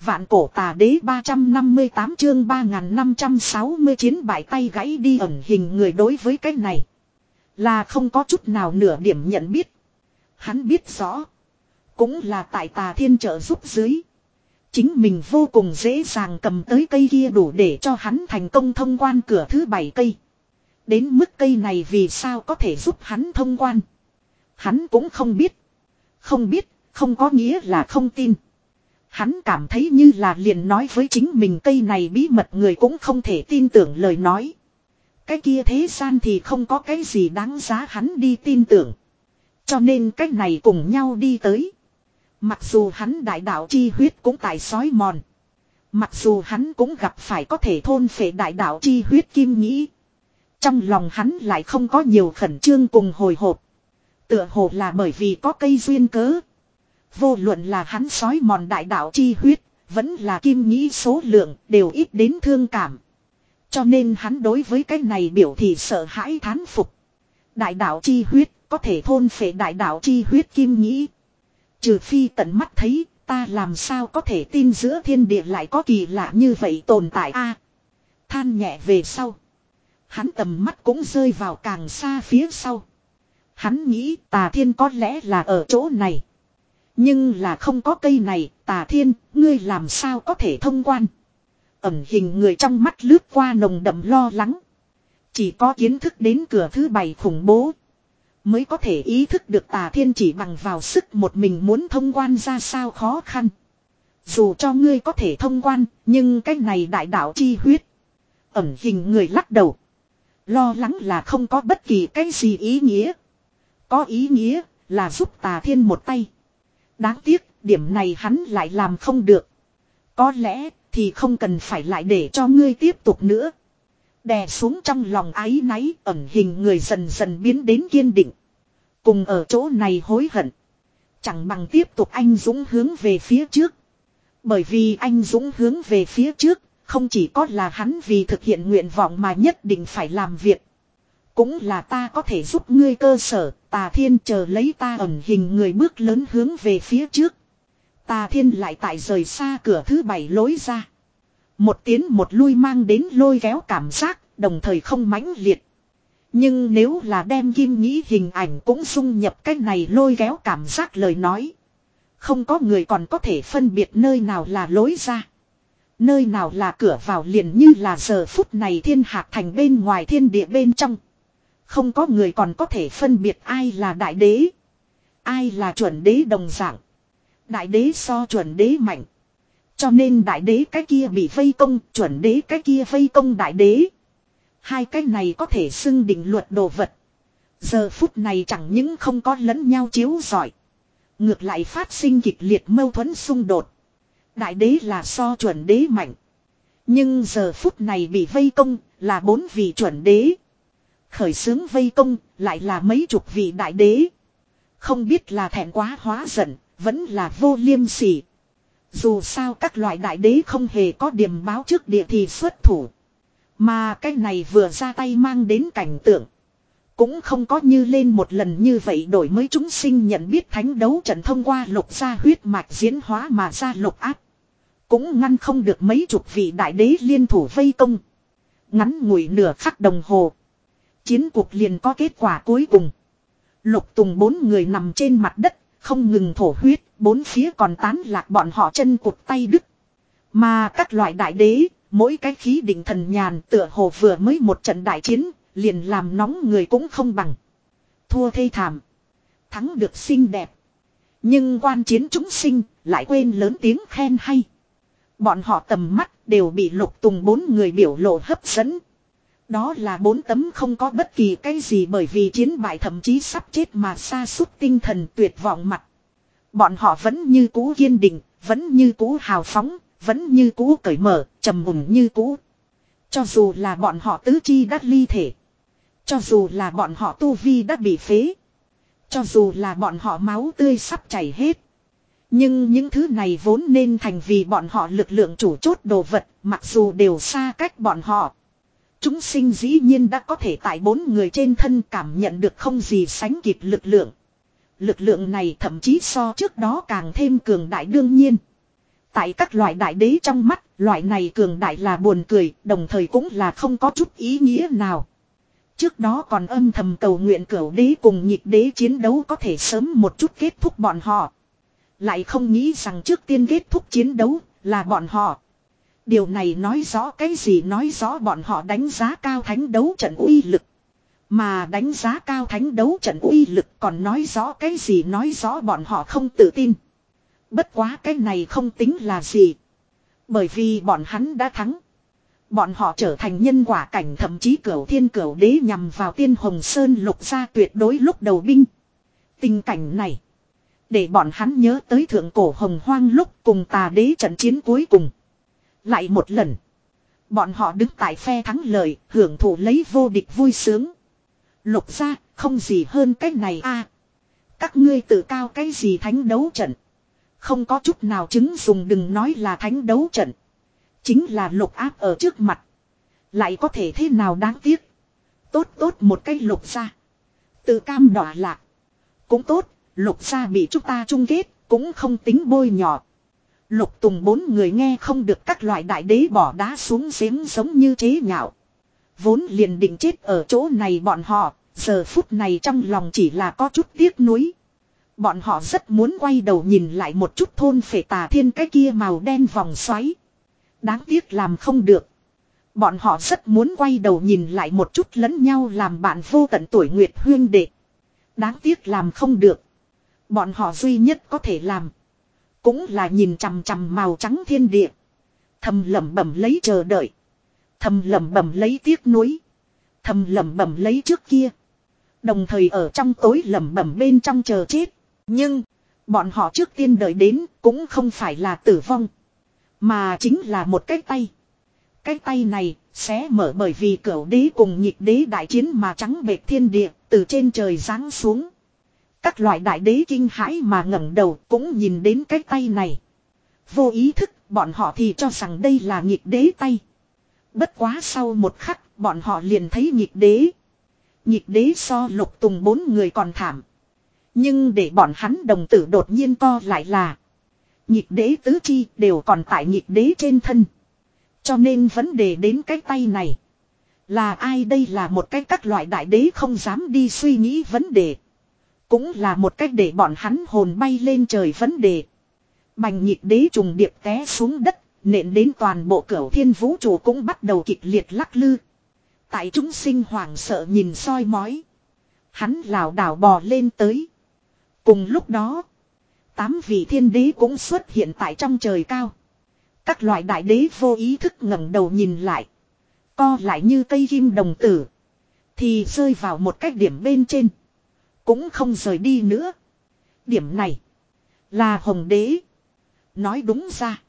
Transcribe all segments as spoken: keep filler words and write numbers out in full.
vạn cổ tà đế ba trăm năm mươi tám chương ba nghìn năm trăm sáu mươi chiến bại tay gãy đi ẩn hình người đối với cái này. Là không có chút nào nửa điểm nhận biết. Hắn biết rõ. Cũng là tại tà thiên trợ giúp dưới. Chính mình vô cùng dễ dàng cầm tới cây kia đủ để cho hắn thành công thông quan cửa thứ bảy cây. Đến mức cây này vì sao có thể giúp hắn thông quan. Hắn cũng không biết. Không biết, không có nghĩa là không tin. Hắn cảm thấy như là liền nói với chính mình cây này bí mật người cũng không thể tin tưởng lời nói. Cái kia thế gian thì không có cái gì đáng giá hắn đi tin tưởng. Cho nên cái này cùng nhau đi tới. Mặc dù hắn đại đạo chi huyết cũng tại sói mòn. Mặc dù hắn cũng gặp phải có thể thôn phệ đại đạo chi huyết kim nghĩ. Trong lòng hắn lại không có nhiều khẩn trương cùng hồi hộp. Tựa hồ là bởi vì có cây duyên cớ. Vô luận là hắn sói mòn đại đạo chi huyết, vẫn là kim nghĩ số lượng đều ít đến thương cảm. Cho nên hắn đối với cái này biểu thị sợ hãi thán phục. Đại đạo chi huyết có thể thôn phệ đại đạo chi huyết kim nghĩ. Trừ phi tận mắt thấy, ta làm sao có thể tin giữa thiên địa lại có kỳ lạ như vậy tồn tại a. Than nhẹ về sau. Hắn tầm mắt cũng rơi vào càng xa phía sau. Hắn nghĩ tà thiên có lẽ là ở chỗ này. Nhưng là không có cây này, tà thiên, ngươi làm sao có thể thông quan. Ẩn hình người trong mắt lướt qua nồng đậm lo lắng. Chỉ có kiến thức đến cửa thứ bảy khủng bố. Mới có thể ý thức được tà thiên chỉ bằng vào sức một mình muốn thông quan ra sao khó khăn. Dù cho ngươi có thể thông quan, nhưng cái này đại đạo chi huyết. Ẩn hình người lắc đầu. Lo lắng là không có bất kỳ cái gì ý nghĩa. Có ý nghĩa là giúp tà thiên một tay. Đáng tiếc, điểm này hắn lại làm không được. Có lẽ thì không cần phải lại để cho ngươi tiếp tục nữa. Đè xuống trong lòng áy náy, ẩn hình người dần dần biến đến kiên định. Cùng ở chỗ này hối hận. Chẳng bằng tiếp tục anh dũng hướng về phía trước. Bởi vì anh dũng hướng về phía trước, không chỉ có là hắn vì thực hiện nguyện vọng mà nhất định phải làm việc. Cũng là ta có thể giúp ngươi cơ sở, tà thiên chờ lấy ta ẩn hình người bước lớn hướng về phía trước. Tà thiên lại tại rời xa cửa thứ bảy lối ra. Một tiến một lui mang đến lôi kéo cảm giác, đồng thời không mãnh liệt. Nhưng nếu là đem kim nghĩ hình ảnh cũng dung nhập cái này lôi kéo cảm giác lời nói. Không có người còn có thể phân biệt nơi nào là lối ra. Nơi nào là cửa vào liền như là giờ phút này thiên hạc thành bên ngoài thiên địa bên trong. Không có người còn có thể phân biệt ai là đại đế. Ai là chuẩn đế đồng dạng. Đại đế so chuẩn đế mạnh. Cho nên đại đế cái kia bị vây công, chuẩn đế cái kia vây công đại đế. Hai cái này có thể xưng định luật đồ vật. Giờ phút này chẳng những không có lẫn nhau chiếu rọi. Ngược lại phát sinh kịch liệt mâu thuẫn xung đột. Đại đế là so chuẩn đế mạnh. Nhưng giờ phút này bị vây công là bốn vị chuẩn đế. Khởi xướng vây công lại là mấy chục vị đại đế. Không biết là thẹn quá hóa giận, vẫn là vô liêm sỉ. Dù sao các loại đại đế không hề có điểm báo trước địa thì xuất thủ. Mà cái này vừa ra tay mang đến cảnh tượng. Cũng không có như lên một lần như vậy đổi mới chúng sinh nhận biết thánh đấu trận thông qua lục gia huyết mạch diễn hóa mà ra lục áp. Cũng ngăn không được mấy chục vị đại đế liên thủ vây công. Ngắn ngủi nửa khắc đồng hồ. Chiến cuộc liền có kết quả cuối cùng. Lục Tùng bốn người nằm trên mặt đất, không ngừng thổ huyết, bốn phía còn tán lạc bọn họ chân cụt tay đứt. Mà các loại đại đế, mỗi cái khí định thần nhàn tựa hồ vừa mới một trận đại chiến, liền làm nóng người cũng không bằng. Thua thê thảm. Thắng được xinh đẹp. Nhưng quan chiến chúng sinh, lại quên lớn tiếng khen hay. Bọn họ tầm mắt đều bị Lục Tùng bốn người biểu lộ hấp dẫn. Đó là bốn tấm không có bất kỳ cái gì bởi vì chiến bại thậm chí sắp chết mà sa sút tinh thần tuyệt vọng mặt. Bọn họ vẫn như cũ kiên định, vẫn như cũ hào phóng, vẫn như cũ cởi mở, trầm mùng như cũ. Cho dù là bọn họ tứ chi đã ly thể. Cho dù là bọn họ tu vi đã bị phế. Cho dù là bọn họ máu tươi sắp chảy hết. Nhưng những thứ này vốn nên thành vì bọn họ lực lượng chủ chốt đồ vật, mặc dù đều xa cách bọn họ. Chúng sinh dĩ nhiên đã có thể tại bốn người trên thân cảm nhận được không gì sánh kịp lực lượng. Lực lượng này thậm chí so trước đó càng thêm cường đại đương nhiên. Tại các loại đại đế trong mắt, loại này cường đại là buồn cười, đồng thời cũng là không có chút ý nghĩa nào. Trước đó còn âm thầm cầu nguyện cửu đế cùng nhịp đế chiến đấu có thể sớm một chút kết thúc bọn họ. Lại không nghĩ rằng trước tiên kết thúc chiến đấu là bọn họ. Điều này nói rõ cái gì? Nói rõ bọn họ đánh giá cao thánh đấu trận uy lực. Mà đánh giá cao thánh đấu trận uy lực còn nói rõ cái gì? Nói rõ bọn họ không tự tin. Bất quá cái này không tính là gì. Bởi vì bọn hắn đã thắng. Bọn họ trở thành nhân quả cảnh, thậm chí cửu thiên cửu đế nhằm vào Tiên Hồng Sơn lục gia tuyệt đối lúc đầu binh. Tình cảnh này để bọn hắn nhớ tới thượng cổ hồng hoang lúc cùng tà đế trận chiến cuối cùng. Lại một lần bọn họ đứng tại phe thắng lợi, hưởng thụ lấy vô địch vui sướng. Lục gia không gì hơn cái này a. Các ngươi tự cao cái gì thánh đấu trận. Không có chút nào chứng dùng, đừng nói là thánh đấu trận. Chính là lục áp ở trước mặt. Lại có thể thế nào đáng tiếc. Tốt tốt một cái lục gia tự cam đọa lạc. Cũng tốt, lục gia bị chúng ta chung kết, cũng không tính bôi nhọ. Lục Tùng bốn người nghe không được các loại đại đế bỏ đá xuống giếng giống như chế nhạo. Vốn liền định chết ở chỗ này bọn họ, giờ phút này trong lòng chỉ là có chút tiếc nuối. Bọn họ rất muốn quay đầu nhìn lại một chút thôn phệ tà thiên cái kia màu đen vòng xoáy. Đáng tiếc làm không được. Bọn họ rất muốn quay đầu nhìn lại một chút lẫn nhau làm bạn vô tận tuổi nguyệt huyên đệ. Đáng tiếc làm không được. Bọn họ duy nhất có thể làm cũng là nhìn chằm chằm màu trắng thiên địa. Thầm lẩm bẩm lấy chờ đợi. Thầm lẩm bẩm lấy tiếc nuối. Thầm lẩm bẩm lấy trước kia. Đồng thời ở trong tối lẩm bẩm bên trong chờ chết. Nhưng bọn họ trước tiên đợi đến cũng không phải là tử vong. Mà chính là một cái tay. Cái tay này sẽ mở bởi vì cửu đế cùng nhịp đế đại chiến mà trắng bệt thiên địa từ trên trời giáng xuống. Các loại đại đế kinh hãi mà ngẩng đầu cũng nhìn đến cái tay này. Vô ý thức bọn họ thì cho rằng đây là nhịp đế tay. Bất quá sau một khắc bọn họ liền thấy nhịp đế. Nhịp đế so Lục Tùng bốn người còn thảm. Nhưng để bọn hắn đồng tử đột nhiên co lại là nhịp đế tứ chi đều còn tại nhịp đế trên thân. Cho nên vấn đề đến cái tay này là ai? Đây là một cái các loại đại đế không dám đi suy nghĩ vấn đề. Cũng là một cách để bọn hắn hồn bay lên trời vấn đề. Bành nhịp đế trùng điệp té xuống đất, nện đến toàn bộ cửu thiên vũ trụ cũng bắt đầu kịch liệt lắc lư. Tại chúng sinh hoảng sợ nhìn soi mói. Hắn lảo đảo bò lên tới. Cùng lúc đó, tám vị thiên đế cũng xuất hiện tại trong trời cao. Các loại đại đế vô ý thức ngẩng đầu nhìn lại. Co lại như cây kim đồng tử. Thì rơi vào một cách điểm bên trên. Cũng không rời đi nữa. Điểm này là hồng đế. Nói đúng ra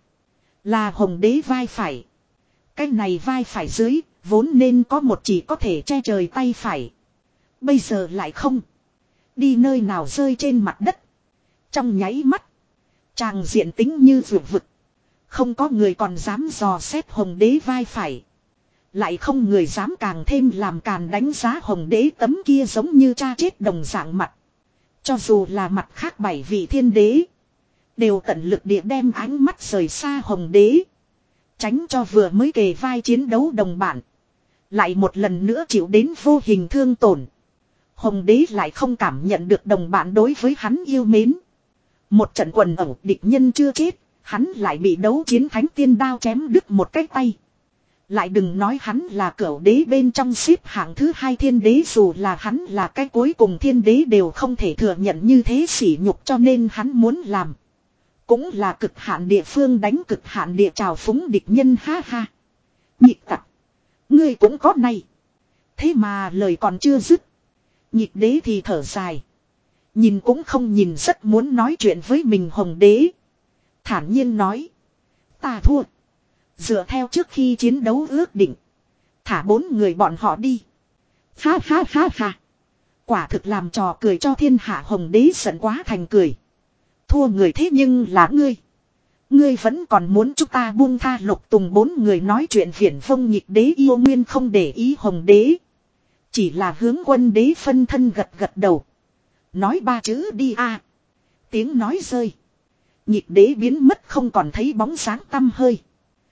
là hồng đế vai phải. Cái này vai phải dưới vốn nên có một chỉ có thể che trời tay phải. Bây giờ lại không. Đi nơi nào rơi trên mặt đất. Trong nháy mắt tràng diện tính như vượt vực. Không có người còn dám dò xét hồng đế vai phải. Lại không người dám càng thêm làm càn đánh giá hồng đế tấm kia giống như cha chết đồng dạng mặt. Cho dù là mặt khác bảy vị thiên đế đều tận lực địa đem ánh mắt rời xa hồng đế. Tránh cho vừa mới kề vai chiến đấu đồng bản lại một lần nữa chịu đến vô hình thương tổn. Hồng đế lại không cảm nhận được đồng bạn đối với hắn yêu mến. Một trận quần ẩu địch nhân chưa chết, hắn lại bị đấu chiến thánh tiên đao chém đứt một cái tay. Lại đừng nói hắn là cửu đế bên trong xếp hạng thứ hai thiên đế, dù là hắn là cái cuối cùng thiên đế đều không thể thừa nhận như thế sỉ nhục, cho nên hắn muốn làm cũng là cực hạn địa phương đánh cực hạn địa trào phúng địch nhân. Ha ha. Nhịp tặc. Ngươi cũng có này. Thế mà lời còn chưa dứt. Nhịp đế thì thở dài. Nhìn cũng không nhìn, rất muốn nói chuyện với mình hồng đế. Thản nhiên nói. Ta thua. Dựa theo trước khi chiến đấu ước định. Thả bốn người bọn họ đi. Ha ha ha ha. Quả thực làm trò cười cho thiên hạ. Hồng đế giận quá thành cười. Thua người thế nhưng là ngươi. Ngươi vẫn còn muốn chúng ta buông tha. Lục Tùng bốn người nói chuyện viển vông nhịp đế yêu nguyên không để ý hồng đế. Chỉ là hướng quân đế phân thân gật gật đầu. Nói ba chữ đi a. Tiếng nói rơi. Nhịp đế biến mất không còn thấy bóng dáng tăm hơi.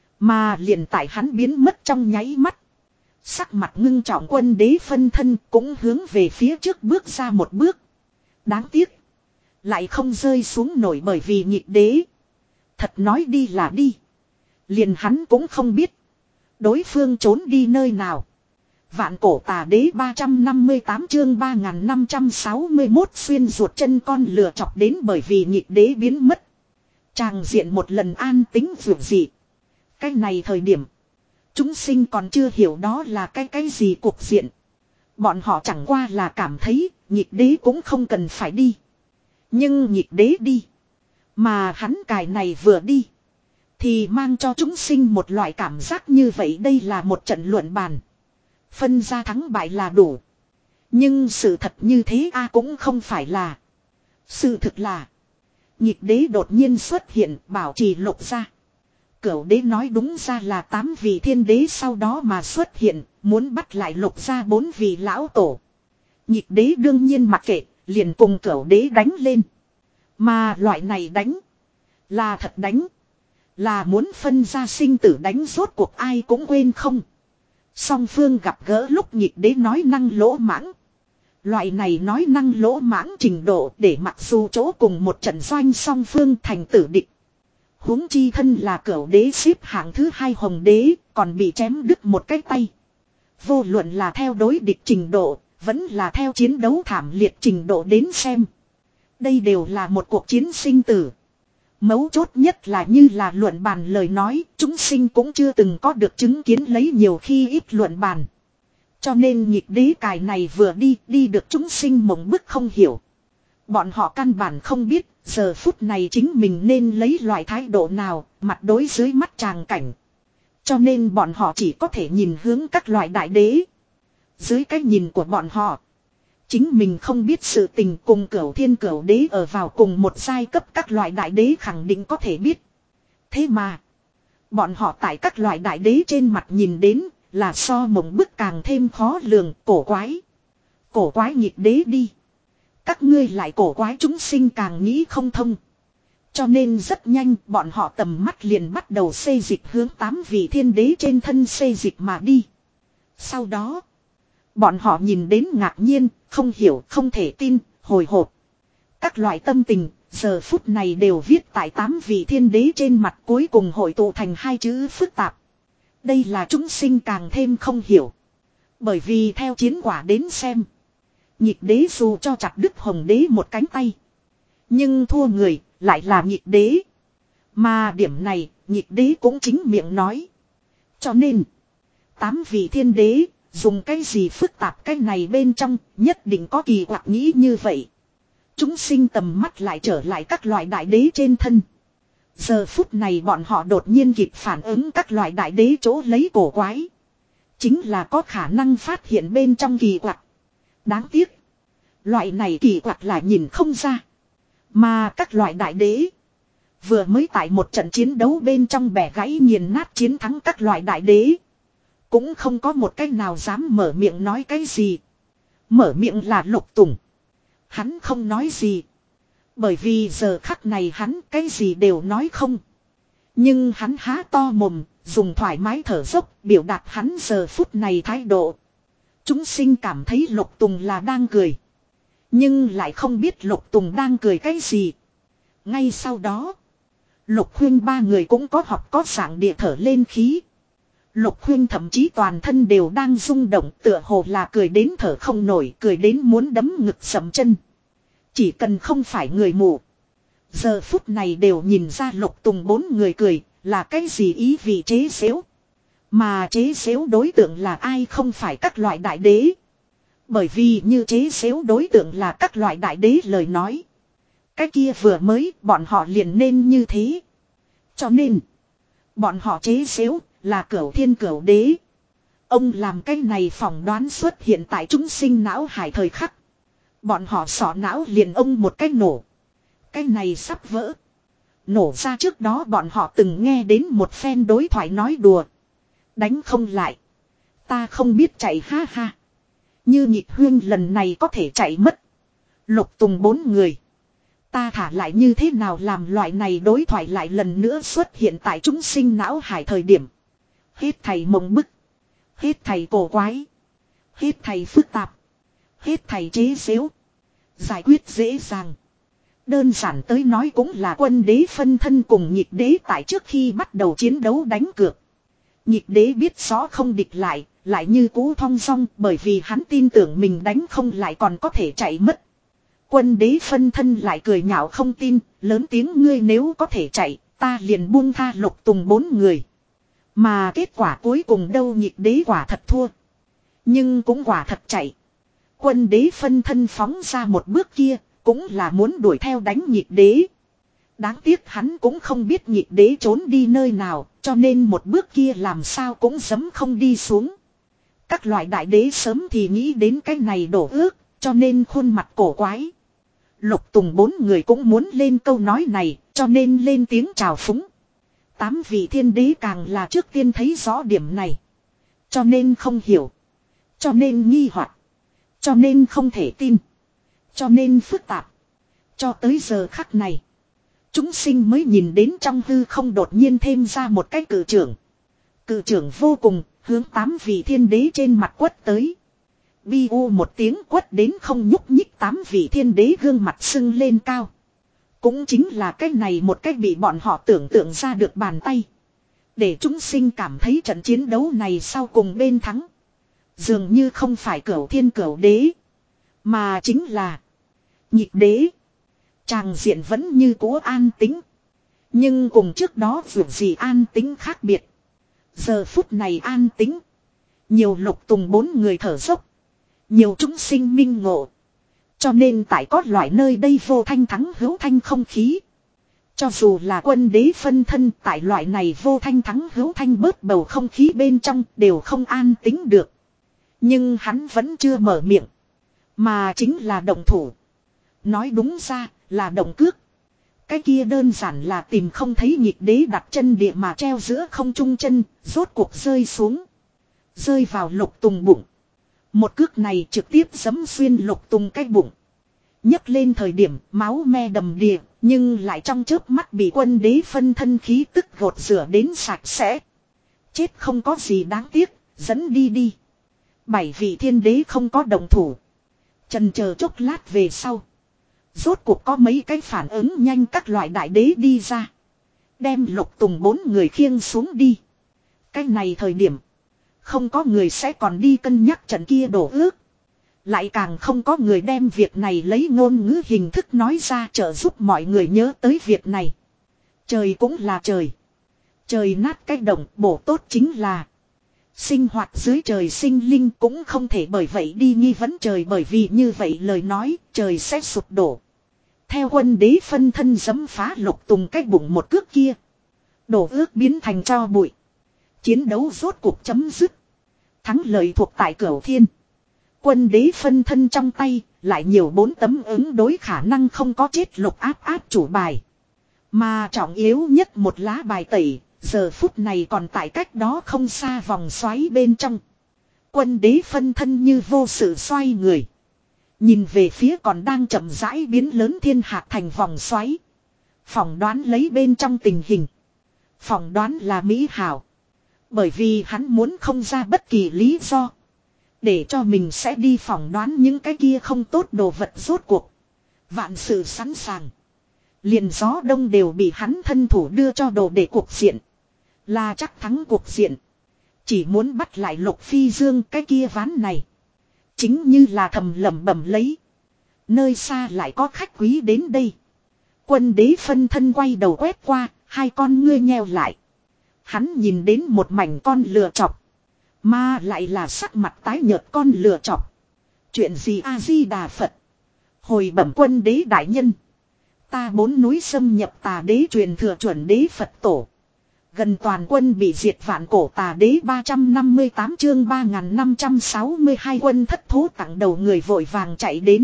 Mà liền tại hắn biến mất trong nháy mắt. Sắc mặt ngưng trọng quân đế phân thân cũng hướng về phía trước bước ra một bước. Đáng tiếc. Lại không rơi xuống nổi bởi vì nhịp đế. Thật nói đi là đi. Liền hắn cũng không biết. Đối phương trốn đi nơi nào. Vạn cổ tà đế ba trăm năm mươi tám chương ba nghìn năm trăm sáu mươi mốt xuyên ruột chân con lừa chọc đến bởi vì nhịp đế biến mất. Tràng diện một lần an tính vượt dị. Cái này thời điểm. Chúng sinh còn chưa hiểu đó là cái cái gì cuộc diện. Bọn họ chẳng qua là cảm thấy nhịp đế cũng không cần phải đi. Nhưng nhịp đế đi. Mà hắn cài này vừa đi. Thì mang cho chúng sinh một loại cảm giác như vậy đây là một trận luận bàn. Phân ra thắng bại là đủ. Nhưng sự thật như thế a cũng không phải là. Sự thực là. Nhịp đế đột nhiên xuất hiện bảo trì lục ra. Cửu đế nói đúng ra là tám vị thiên đế sau đó mà xuất hiện. Muốn bắt lại lục ra bốn vị lão tổ. Nhịp đế đương nhiên mặc kệ. Liền cùng cửu đế đánh lên. Mà loại này đánh. Là thật đánh. Là muốn phân ra sinh tử đánh rốt cuộc ai cũng quên không. Song phương gặp gỡ lúc nhịp đế nói năng lỗ mãng. Loại này nói năng lỗ mãng trình độ để mặc dù chỗ cùng một trận doanh song phương thành tử địch. Huống chi thân là cửu đế xếp hạng thứ hai hồng đế còn bị chém đứt một cái tay. Vô luận là theo đối địch trình độ, vẫn là theo chiến đấu thảm liệt trình độ đến xem. Đây đều là một cuộc chiến sinh tử. Mấu chốt nhất là như là luận bàn lời nói, chúng sinh cũng chưa từng có được chứng kiến lấy nhiều khi ít luận bàn. Cho nên nhịp đế cài này vừa đi, đi được chúng sinh mộng bức không hiểu. Bọn họ căn bản không biết, giờ phút này chính mình nên lấy loại thái độ nào, mặt đối dưới mắt tràng cảnh. Cho nên bọn họ chỉ có thể nhìn hướng các loại đại đế. Dưới cái nhìn của bọn họ. Chính mình không biết sự tình cùng cửu thiên cửu đế ở vào cùng một giai cấp các loại đại đế khẳng định có thể biết. Thế mà. Bọn họ tại các loại đại đế trên mặt nhìn đến là so mộng bức càng thêm khó lường cổ quái. Cổ quái nhịp đế đi. Các ngươi lại cổ quái chúng sinh càng nghĩ không thông. Cho nên rất nhanh bọn họ tầm mắt liền bắt đầu xây dịch hướng tám vị thiên đế trên thân xây dịch mà đi. Sau đó. Bọn họ nhìn đến ngạc nhiên, không hiểu, không thể tin, hồi hộp. Các loại tâm tình, giờ phút này đều viết tại tám vị thiên đế trên mặt cuối cùng hội tụ thành hai chữ phức tạp. Đây là chúng sinh càng thêm không hiểu. Bởi vì theo chiến quả đến xem. Nhịp đế dù cho chặt đứt hồng đế một cánh tay. Nhưng thua người, lại là nhịp đế. Mà điểm này, nhịp đế cũng chính miệng nói. Cho nên, tám vị thiên đế. Dùng cái gì phức tạp cái này bên trong nhất định có kỳ quặc nghĩ như vậy. Chúng sinh tầm mắt lại trở lại các loại đại đế trên thân. Giờ phút này bọn họ đột nhiên kịp phản ứng các loại đại đế chỗ lấy cổ quái. Chính là có khả năng phát hiện bên trong kỳ quặc. Đáng tiếc. Loại này kỳ quặc là nhìn không ra. Mà các loại đại đế. Vừa mới tại một trận chiến đấu bên trong bẻ gãy nghiền nát chiến thắng các loại đại đế. Cũng không có một cái nào dám mở miệng nói cái gì. Mở miệng là Lục Tùng. Hắn không nói gì. Bởi vì giờ khắc này hắn cái gì đều nói không. Nhưng hắn há to mồm, dùng thoải mái thở dốc, biểu đạt hắn giờ phút này thái độ. Chúng sinh cảm thấy Lục Tùng là đang cười. Nhưng lại không biết Lục Tùng đang cười cái gì. Ngay sau đó, Lục Khuyên ba người cũng có học có sảng địa thở lên khí. Lục Khuyên thậm chí toàn thân đều đang rung động tựa hồ là cười đến thở không nổi, cười đến muốn đấm ngực sầm chân. Chỉ cần không phải người mù. Giờ phút này đều nhìn ra Lục Tùng bốn người cười là cái gì ý vị chế xếu. Mà chế xếu đối tượng là ai không phải các loại đại đế. Bởi vì như chế xếu đối tượng là các loại đại đế lời nói. Cái kia vừa mới bọn họ liền nên như thế. Cho nên bọn họ chế xếu là cửu thiên cửu đế. Ông làm cái này phỏng đoán xuất hiện tại chúng sinh não hải thời khắc. Bọn họ sọ não liền ông một cái nổ. Cái này sắp vỡ. Nổ ra trước đó bọn họ từng nghe đến một phen đối thoại nói đùa. Đánh không lại. Ta không biết chạy ha ha. Như Nhịp Huyên lần này có thể chạy mất. Lục Tùng bốn người. Ta thả lại như thế nào làm loại này đối thoại lại lần nữa xuất hiện tại chúng sinh não hải thời điểm. Hết thầy mộng bức. Hết thầy cổ quái. Hết thầy phức tạp. Hết thầy chế xếu. Giải quyết dễ dàng. Đơn giản tới nói cũng là quân đế phân thân cùng nhịp đế tại trước khi bắt đầu chiến đấu đánh cược. Nhịp đế biết rõ không địch lại, lại như cú thong dong bởi vì hắn tin tưởng mình đánh không lại còn có thể chạy mất. Quân đế phân thân lại cười nhạo không tin, lớn tiếng ngươi nếu có thể chạy, ta liền buông tha Lục Tùng bốn người. Mà kết quả cuối cùng đâu nhịp đế quả thật thua. Nhưng cũng quả thật chạy. Quân đế phân thân phóng ra một bước kia, cũng là muốn đuổi theo đánh nhịp đế. Đáng tiếc hắn cũng không biết nhịp đế trốn đi nơi nào, cho nên một bước kia làm sao cũng dấm không đi xuống. Các loại đại đế sớm thì nghĩ đến cái này đổ ước, cho nên khuôn mặt cổ quái. Lục Tùng bốn người cũng muốn lên câu nói này, cho nên lên tiếng chào phúng. Tám vị thiên đế càng là trước tiên thấy rõ điểm này. Cho nên không hiểu. Cho nên nghi hoặc. Cho nên không thể tin. Cho nên phức tạp. Cho tới giờ khắc này. Chúng sinh mới nhìn đến trong hư không đột nhiên thêm ra một cái cử trưởng. Cử trưởng vô cùng, hướng tám vị thiên đế trên mặt quất tới. Bi u một tiếng quất đến không nhúc nhích tám vị thiên đế gương mặt sưng lên cao. Cũng chính là cái này một cách bị bọn họ tưởng tượng ra được bàn tay. Để chúng sinh cảm thấy trận chiến đấu này sau cùng bên thắng. Dường như không phải cửu thiên cửu đế. Mà chính là nhịp đế. Tràng diện vẫn như cũ an tĩnh. Nhưng cùng trước đó vượt gì an tĩnh khác biệt. Giờ phút này an tĩnh. Nhiều Lục Tùng bốn người thở dốc. Nhiều chúng sinh minh ngộ. Cho nên tại có loại nơi đây vô thanh thắng hữu thanh không khí. Cho dù là quân đế phân thân tại loại này vô thanh thắng hữu thanh bớt bầu không khí bên trong đều không an tĩnh được. Nhưng hắn vẫn chưa mở miệng. Mà chính là động thủ. Nói đúng ra là động cước. Cái kia đơn giản là tìm không thấy nhịp đế đặt chân địa mà treo giữa không trung chân, rốt cuộc rơi xuống. Rơi vào Lục Tùng bụng. Một cước này trực tiếp giẫm xuyên Lục Tùng cái bụng. Nhấc lên thời điểm máu me đầm đìa, nhưng lại trong chớp mắt bị quân đế phân thân khí tức gột rửa đến sạch sẽ. Chết không có gì đáng tiếc, dẫn đi đi. Bảy vị thiên đế không có đồng thủ. Chần chờ chốc lát về sau. Rốt cuộc có mấy cái phản ứng nhanh các loại đại đế đi ra. Đem Lục Tùng bốn người khiêng xuống đi. Cái này thời điểm. Không có người sẽ còn đi cân nhắc trận kia đổ ước. Lại càng không có người đem việc này lấy ngôn ngữ hình thức nói ra trợ giúp mọi người nhớ tới việc này. Trời cũng là trời. Trời nát cái động bổ tốt chính là. Sinh hoạt dưới trời sinh linh cũng không thể bởi vậy đi nghi vấn trời bởi vì như vậy lời nói trời sẽ sụp đổ. Theo quân đế phân thân giẫm phá Lục Tùng cái bụng một cước kia. Đổ ước biến thành tro bụi. Chiến đấu rốt cuộc chấm dứt. Thắng lợi thuộc tại Cửu Thiên. Quân đế phân thân trong tay lại nhiều bốn tấm ứng đối khả năng không có chết lục áp áp chủ bài. Mà trọng yếu nhất một lá bài tẩy. Giờ phút này còn tại cách đó không xa vòng xoáy bên trong. Quân đế phân thân như vô sự xoay người. Nhìn về phía còn đang chậm rãi biến lớn thiên hạt thành vòng xoáy. Phỏng đoán lấy bên trong tình hình. Phỏng đoán là mỹ hảo. Bởi vì hắn muốn không ra bất kỳ lý do. Để cho mình sẽ đi phỏng đoán những cái kia không tốt đồ vật rốt cuộc. Vạn sự sẵn sàng. Liền gió đông đều bị hắn thân thủ đưa cho đồ để cuộc diện. Là chắc thắng cuộc diện. Chỉ muốn bắt lại Lục Phi Dương cái kia ván này. Chính như là thầm lẩm bẩm lấy. Nơi xa lại có khách quý đến đây. Quân đế phân thân quay đầu quét qua. Hai con ngươi nheo lại. Hắn nhìn đến một mảnh con lừa chọc. Mà lại là sắc mặt tái nhợt con lừa chọc. Chuyện gì A-di-đà Phật. Hồi bẩm quân đế đại nhân. Ta bốn núi xâm nhập tà đế truyền thừa chuẩn đế Phật tổ. Gần toàn quân bị diệt vạn cổ tà đế ba trăm năm mươi tám chương ba nghìn năm trăm sáu mươi hai quân thất thố tặng đầu người vội vàng chạy đến.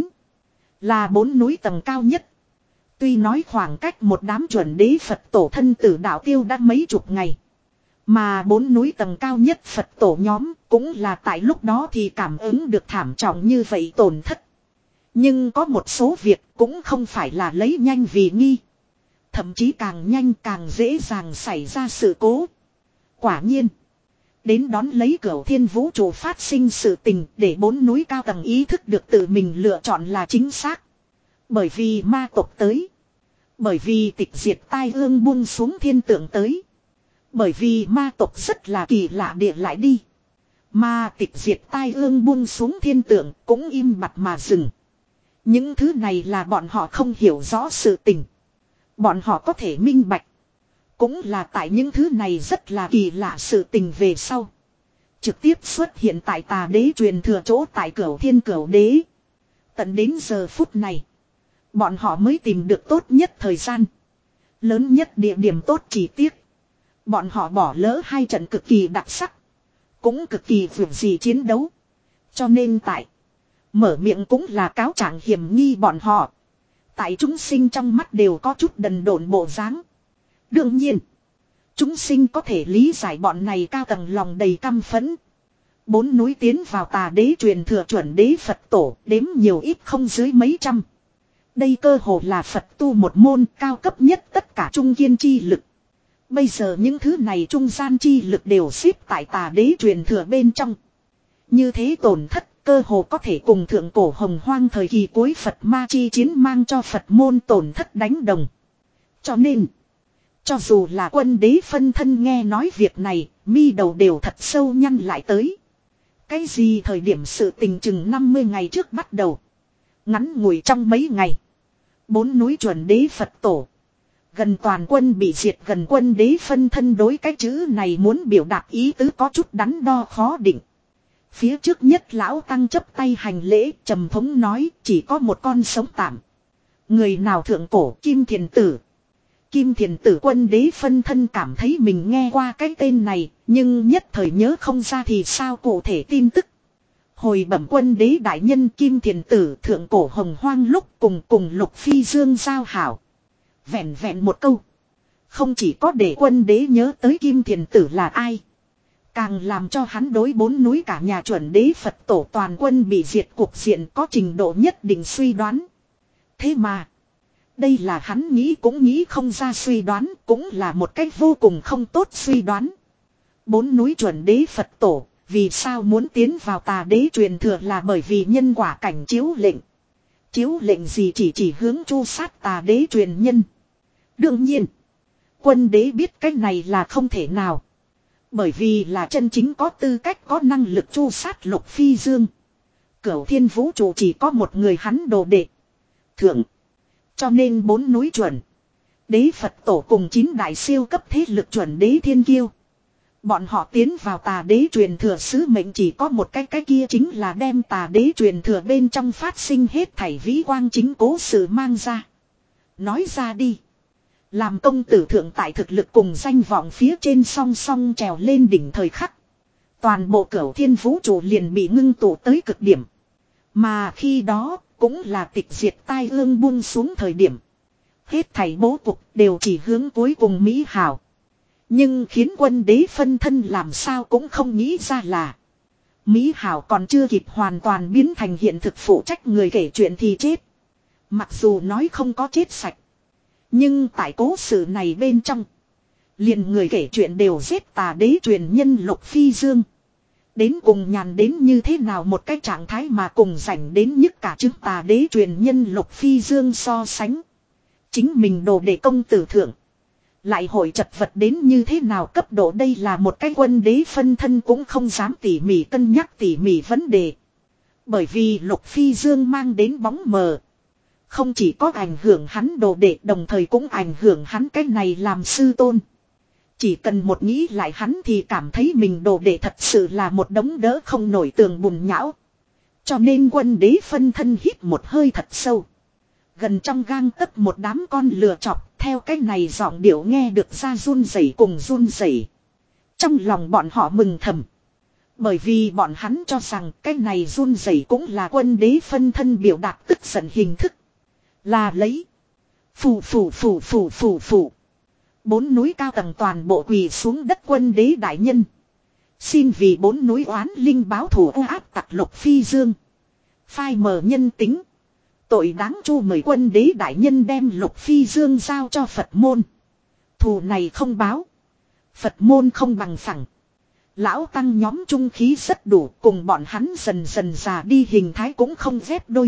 Là bốn núi tầng cao nhất. Tuy nói khoảng cách một đám chuẩn đế Phật tổ thân tử đạo tiêu đã mấy chục ngày. Mà bốn núi tầng cao nhất Phật tổ nhóm cũng là tại lúc đó thì cảm ứng được thảm trọng như vậy tổn thất. Nhưng có một số việc cũng không phải là lấy nhanh vì nghi. Thậm chí càng nhanh càng dễ dàng xảy ra sự cố. Quả nhiên. Đến đón lấy Cửu Thiên vũ trụ phát sinh sự tình để bốn núi cao tầng ý thức được tự mình lựa chọn là chính xác. Bởi vì ma tộc tới. Bởi vì tịch diệt tai ương buông xuống thiên tượng tới. Bởi vì ma tộc rất là kỳ lạ địa lại đi. Mà tịch diệt tai ương buông xuống thiên tượng cũng im bặt mà dừng. Những thứ này là bọn họ không hiểu rõ sự tình. Bọn họ có thể minh bạch. Cũng là tại những thứ này rất là kỳ lạ sự tình về sau. Trực tiếp xuất hiện tại tà đế truyền thừa chỗ tại Cửu Thiên Cửu Đế. Tận đến giờ phút này. Bọn họ mới tìm được tốt nhất thời gian. Lớn nhất địa điểm tốt chỉ tiếc. Bọn họ bỏ lỡ hai trận cực kỳ đặc sắc. Cũng cực kỳ vượt gì chiến đấu. Cho nên tại. Mở miệng cũng là cáo trạng hiểm nghi bọn họ. Tại chúng sinh trong mắt đều có chút đần độn bộ dáng. Đương nhiên. Chúng sinh có thể lý giải bọn này cao tầng lòng đầy căm phẫn. Bốn núi tiến vào tà đế truyền thừa chuẩn đế Phật tổ đếm nhiều ít không dưới mấy trăm. Đây cơ hồ là Phật tu một môn cao cấp nhất tất cả trung kiên chi lực. Bây giờ những thứ này trung gian chi lực đều xếp tại tà đế truyền thừa bên trong. Như thế tổn thất cơ hồ có thể cùng thượng cổ hồng hoang thời kỳ cuối Phật ma chi chiến mang cho Phật môn tổn thất đánh đồng. Cho nên, cho dù là quân đế phân thân nghe nói việc này, mi đầu đều thật sâu nhăn lại tới. Cái gì thời điểm sự tình chừng năm mươi ngày trước bắt đầu. Ngắn ngủi trong mấy ngày. Bốn núi chuẩn đế Phật tổ. Gần toàn quân bị diệt gần quân đế phân thân đối cái chữ này muốn biểu đạt ý tứ có chút đắn đo khó định. Phía trước nhất lão tăng chấp tay hành lễ trầm thống nói chỉ có một con sống tạm. Người nào thượng cổ Kim Thiền Tử. Kim Thiền Tử quân đế phân thân cảm thấy mình nghe qua cái tên này nhưng nhất thời nhớ không ra thì sao cụ thể tin tức. Hồi bẩm quân đế đại nhân Kim Thiền Tử thượng cổ hồng hoang lúc cùng cùng Lục Phi Dương giao hảo. Vẹn vẹn một câu. Không chỉ có để quân đế nhớ tới Kim Thiền Tử là ai. Càng làm cho hắn đối bốn núi cả nhà chuẩn đế Phật tổ toàn quân bị diệt cục diện có trình độ nhất định suy đoán. Thế mà. Đây là hắn nghĩ cũng nghĩ không ra suy đoán. Cũng là một cách vô cùng không tốt suy đoán. Bốn núi chuẩn đế Phật tổ. Vì sao muốn tiến vào tà đế truyền thừa là bởi vì nhân quả cảnh chiếu lệnh. Chiếu lệnh gì chỉ chỉ hướng chu sát tà đế truyền nhân. Đương nhiên. Quân đế biết cái này là không thể nào. Bởi vì là chân chính có tư cách có năng lực chu sát Lục Phi Dương. Cửu Thiên vũ trụ chỉ có một người hắn đồ đệ. Thượng. Cho nên bốn núi chuẩn. Đế Phật tổ cùng chín đại siêu cấp thế lực chuẩn đế thiên kiêu. Bọn họ tiến vào tà đế truyền thừa sứ mệnh chỉ có một cái cái kia chính là đem tà đế truyền thừa bên trong phát sinh hết thảy vĩ quang chính cố sự mang ra. Nói ra đi. Làm công tử thượng tại thực lực cùng danh vọng phía trên song song trèo lên đỉnh thời khắc. Toàn bộ Cửu Thiên vũ trụ liền bị ngưng tụ tới cực điểm. Mà khi đó cũng là tịch diệt tai ương buông xuống thời điểm. Hết thảy bố cục đều chỉ hướng cuối cùng mỹ hảo. Nhưng khiến quân đế phân thân làm sao cũng không nghĩ ra là. Mỹ hảo còn chưa kịp hoàn toàn biến thành hiện thực phụ trách người kể chuyện thì chết. Mặc dù nói không có chết sạch. Nhưng tại cố sự này bên trong. Liền người kể chuyện đều giết tà đế truyền nhân Lục Phi Dương. Đến cùng nhàn đến như thế nào một cái trạng thái mà cùng rảnh đến nhất cả chứng tà đế truyền nhân Lục Phi Dương so sánh. Chính mình đồ đệ công tử thượng. Lại hội chật vật đến như thế nào cấp độ đây là một cái quân đế phân thân cũng không dám tỉ mỉ cân nhắc tỉ mỉ vấn đề. Bởi vì Lục Phi Dương mang đến bóng mờ. Không chỉ có ảnh hưởng hắn đồ đệ đồng thời cũng ảnh hưởng hắn cái này làm sư tôn. Chỉ cần một nghĩ lại hắn thì cảm thấy mình đồ đệ thật sự là một đống đỡ không nổi tường bùn nhão. Cho nên quân đế phân thân hít một hơi thật sâu. Gần trong gang tấc một đám con lừa chọc theo cái này giọng điệu nghe được ra run rẩy cùng run rẩy. Trong lòng bọn họ mừng thầm. Bởi vì bọn hắn cho rằng cái này run rẩy cũng là quân đế phân thân biểu đạt tức giận hình thức. Là lấy. Phù phù phù phù phù phù. Bốn núi cao tầng toàn bộ quỳ xuống đất quân đế đại nhân. Xin vì bốn núi oán linh báo thù áp tặc Lục Phi Dương. Phai mờ nhân tính. Tội đáng chu mời quân đế đại nhân đem Lục Phi Dương giao cho Phật môn. Thù này không báo. Phật môn không bằng phẳng. Lão tăng nhóm trung khí rất đủ, cùng bọn hắn dần dần già đi hình thái cũng không ghép đôi.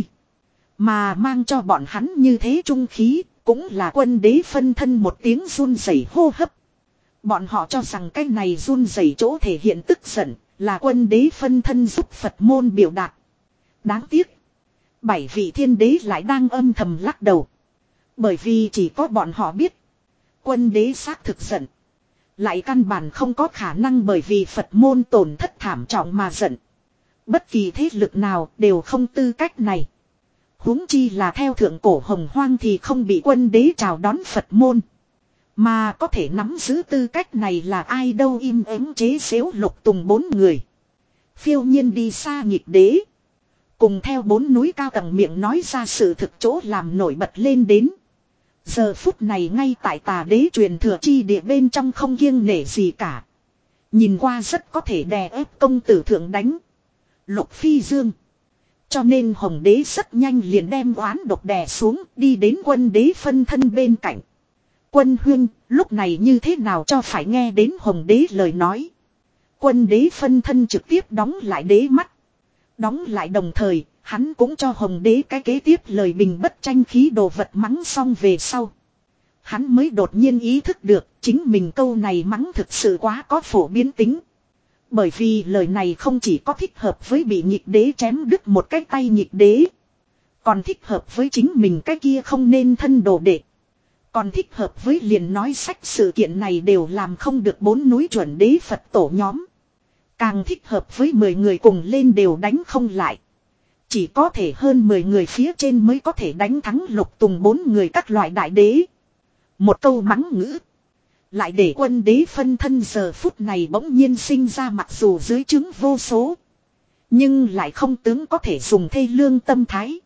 Mà mang cho bọn hắn như thế trung khí, cũng là quân đế phân thân một tiếng run rẩy hô hấp. Bọn họ cho rằng cái này run rẩy chỗ thể hiện tức giận, là quân đế phân thân giúp Phật môn biểu đạt. Đáng tiếc. Bảy vị thiên đế lại đang âm thầm lắc đầu. Bởi vì chỉ có bọn họ biết. Quân đế xác thực giận. Lại căn bản không có khả năng bởi vì Phật môn tổn thất thảm trọng mà giận. Bất kỳ thế lực nào đều không tư cách này. Huống chi là theo thượng cổ hồng hoang thì không bị quân đế chào đón Phật môn. Mà có thể nắm giữ tư cách này là ai đâu, im ắng chế xếu Lục Tùng bốn người. Phiêu nhiên đi xa nghịch đế. Cùng theo bốn núi cao tầng miệng nói ra sự thực chỗ làm nổi bật lên đến. Giờ phút này ngay tại Tà đế truyền thừa chi địa bên trong không kiêng nể gì cả. Nhìn qua rất có thể đè ép công tử thượng đánh. Lục Phi Dương. Cho nên Hồng đế rất nhanh liền đem oán độc đè xuống, đi đến quân đế phân thân bên cạnh. Quân huynh, lúc này như thế nào cho phải nghe đến Hồng đế lời nói. Quân đế phân thân trực tiếp đóng lại đế mắt. Đóng lại đồng thời, hắn cũng cho Hồng đế cái kế tiếp lời bình bất tranh khí đồ vật mắng xong về sau. Hắn mới đột nhiên ý thức được chính mình câu này mắng thực sự quá có phổ biến tính. Bởi vì lời này không chỉ có thích hợp với bị nhịp đế chém đứt một cái tay nhịp đế. Còn thích hợp với chính mình cái kia không nên thân đồ đệ. Còn thích hợp với liền nói sách sự kiện này đều làm không được bốn núi chuẩn đế Phật tổ nhóm. Càng thích hợp với mười người cùng lên đều đánh không lại. Chỉ có thể hơn mười người phía trên mới có thể đánh thắng Lục Tùng bốn người các loại đại đế. Một câu mắng ngữ. Lại để quân đế phân thân giờ phút này bỗng nhiên sinh ra, mặc dù dưới chứng vô số. Nhưng lại không tướng có thể dùng thê lương tâm thái.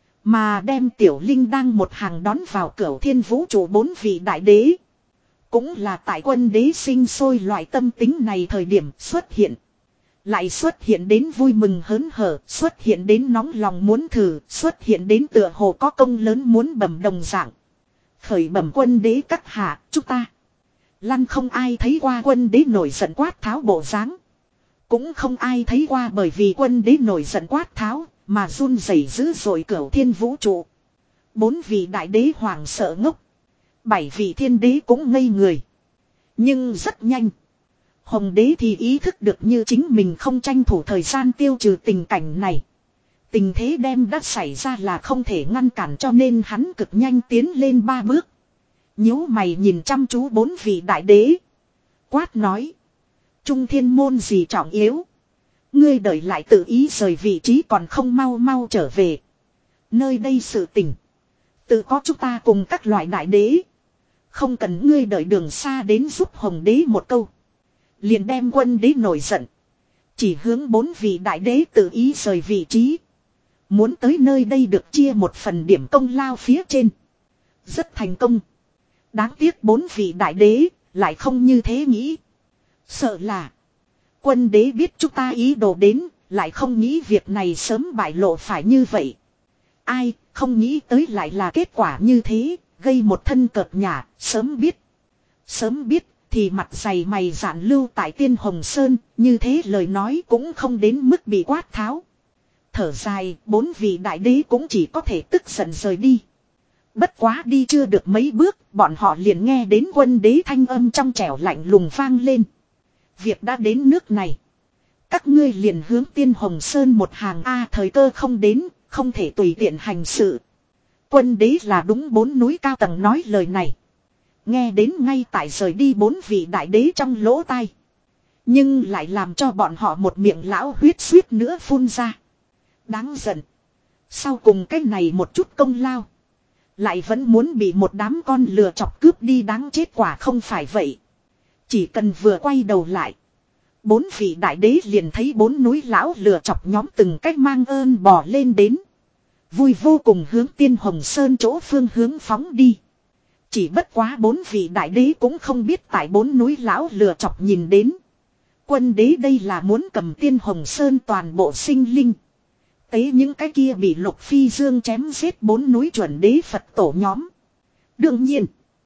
Mà đem Tiểu Linh đang một hàng đón vào Cửu Thiên Vũ Trụ bốn vị đại đế. Cũng là tại quân đế sinh sôi loại tâm tính này thời điểm xuất hiện. Lại xuất hiện đến vui mừng hớn hở, xuất hiện đến nóng lòng muốn thử, xuất hiện đến tựa hồ có công lớn muốn bẩm đồng dạng. Khởi bẩm quân đế các hạ, chúng ta. Lăn không ai thấy qua quân đế nổi giận quát tháo bộ dáng. Cũng không ai thấy qua bởi vì quân đế nổi giận quát tháo, mà run rẩy dữ dội Cửu Thiên Vũ Trụ. Bốn vị đại đế hoàng sợ ngốc. Bảy vị thiên đế cũng ngây người. Nhưng rất nhanh. Hồng đế thì ý thức được như chính mình không tranh thủ thời gian tiêu trừ tình cảnh này. Tình thế đem đã xảy ra là không thể ngăn cản, cho nên hắn cực nhanh tiến lên ba bước. Nhíu mày nhìn chăm chú bốn vị đại đế. Quát nói. Trung thiên môn gì trọng yếu. Ngươi đợi lại tự ý rời vị trí còn không mau mau trở về. Nơi đây sự tình. Tự có chúng ta cùng các loại đại đế. Không cần ngươi đợi đường xa đến giúp Hồng đế một câu. Liền đem quân đế nổi giận. Chỉ hướng bốn vị đại đế tự ý rời vị trí. Muốn tới nơi đây được chia một phần điểm công lao phía trên. Rất thành công. Đáng tiếc bốn vị đại đế lại không như thế nghĩ. Sợ là quân đế biết chúng ta ý đồ đến, lại không nghĩ việc này sớm bại lộ phải như vậy. Ai không nghĩ tới lại là kết quả như thế, gây một thân cợt nhả, sớm biết. Sớm biết thì mặt dày mày dạn lưu tại Tiên Hồng Sơn, như thế lời nói cũng không đến mức bị quát tháo. Thở dài, bốn vị đại đế cũng chỉ có thể tức giận rời đi. Bất quá đi chưa được mấy bước, bọn họ liền nghe đến quân đế thanh âm trong trẻo lạnh lùng vang lên. Việc đã đến nước này. Các ngươi liền hướng Tiên Hồng Sơn một hàng A, thời cơ không đến, không thể tùy tiện hành sự. Quân đế là đúng bốn núi cao tầng nói lời này. Nghe đến ngay tại rời đi bốn vị đại đế trong lỗ tai. Nhưng lại làm cho bọn họ một miệng lão huyết suýt nữa phun ra. Đáng giận. Sau cùng cái này một chút công lao. Lại vẫn muốn bị một đám con lừa chọc cướp đi, đáng chết quả không phải vậy. Chỉ cần vừa quay đầu lại. Bốn vị đại đế liền thấy bốn núi lão lừa chọc nhóm từng cách mang ơn bò lên đến. Vui vô cùng hướng Tiên Hồng Sơn chỗ phương hướng phóng đi. Chỉ bất quá bốn vị đại đế cũng không biết tại bốn núi lão lừa chọc nhìn đến. Quân đế đây là muốn cầm Tiên Hồng Sơn toàn bộ sinh linh. tế những cái kia bị Lục Phi Dương chém giết bốn núi chuẩn đế Phật tổ nhóm. Đương nhiên,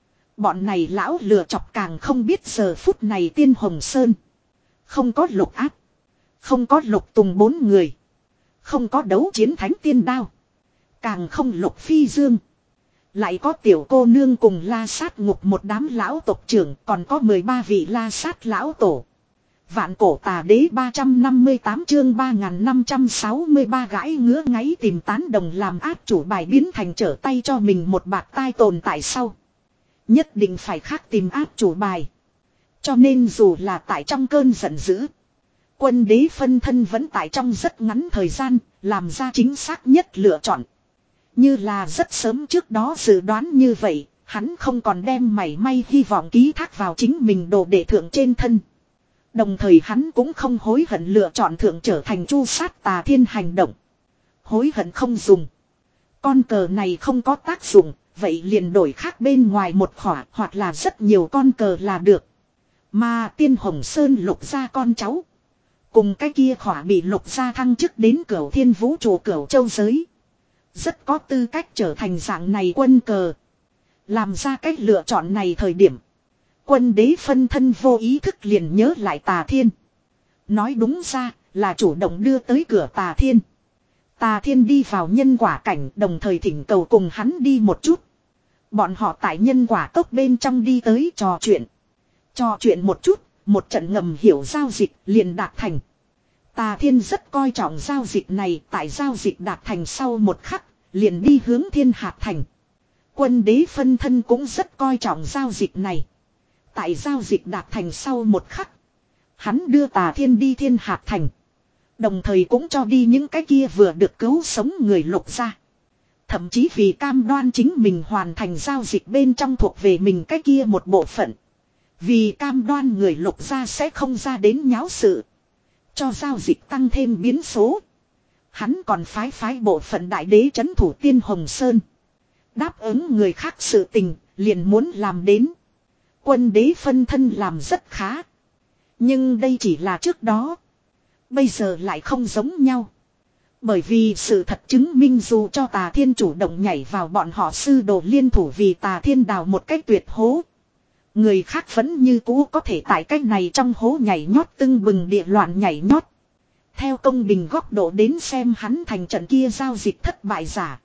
bọn này lão lừa chọc càng không biết giờ phút này Tiên Hồng Sơn. Không có Lục Áp, không có Lục Tùng bốn người, không có đấu chiến thánh tiên đao, càng không Lục Phi Dương. Lại có tiểu cô nương cùng La Sát Ngục một đám lão tộc trưởng, còn có mười ba vị La Sát lão tổ. Vạn cổ tà đế ba trăm năm mươi tám chương ba nghìn năm trăm sáu mươi ba gãi ngứa ngáy tìm tán đồng làm áp chủ bài biến thành trở tay cho mình một bạc tai tồn tại sau. Nhất định phải khác tìm áp chủ bài. Cho nên dù là tại trong cơn giận dữ, quân đế phân thân vẫn tại trong rất ngắn thời gian, làm ra chính xác nhất lựa chọn. Như là rất sớm trước đó dự đoán như vậy, hắn không còn đem mảy may hy vọng ký thác vào chính mình đồ đệ thượng trên thân. Đồng thời hắn cũng không hối hận lựa chọn thượng trở thành chu sát tà thiên hành động. Hối hận không dùng. Con cờ này không có tác dụng, vậy liền đổi khác bên ngoài một khỏa hoặc là rất nhiều con cờ là được. Mà Tiên Hồng Sơn Lục gia con cháu, cùng cái kia khỏa bị Lục gia thăng chức đến Cửu Thiên Vũ trụ Cửu Châu giới, rất có tư cách trở thành dạng này quân cờ. Làm ra cách lựa chọn này thời điểm, quân đế phân thân vô ý thức liền nhớ lại Tà Thiên. Nói đúng ra là chủ động đưa tới cửa Tà Thiên. Tà Thiên đi vào nhân quả cảnh, đồng thời thỉnh cầu cùng hắn đi một chút. Bọn họ tại nhân quả cốc bên trong đi tới trò chuyện. Trò chuyện một chút, một trận ngầm hiểu giao dịch liền đạt thành. Tà Thiên rất coi trọng giao dịch này, tại giao dịch đạt thành sau một khắc, liền đi hướng Thiên Hạt Thành. Quân đế phân thân cũng rất coi trọng giao dịch này. Tại giao dịch đạt thành sau một khắc, hắn đưa Tà Thiên đi Thiên Hạt Thành. Đồng thời cũng cho đi những cái kia vừa được cứu sống người Lục gia. Thậm chí vì cam đoan chính mình hoàn thành giao dịch bên trong thuộc về mình cái kia một bộ phận. Vì cam đoan người Lục gia sẽ không ra đến nháo sự, cho giao dịch tăng thêm biến số, hắn còn phái phái bộ phận đại đế trấn thủ Tiên Hồng Sơn. Đáp ứng người khác sự tình, liền muốn làm đến. Quân đế phân thân làm rất khá. Nhưng đây chỉ là trước đó. Bây giờ lại không giống nhau. Bởi vì sự thật chứng minh dù cho Tà Thiên chủ động nhảy vào bọn họ sư đồ liên thủ vì Tà Thiên đào một cách tuyệt hố, người khác vẫn như cũ có thể tại cách này trong hố nhảy nhót tưng bừng địa loạn nhảy nhót. Theo công bình góc độ đến xem hắn thành trận kia giao dịch thất bại giả.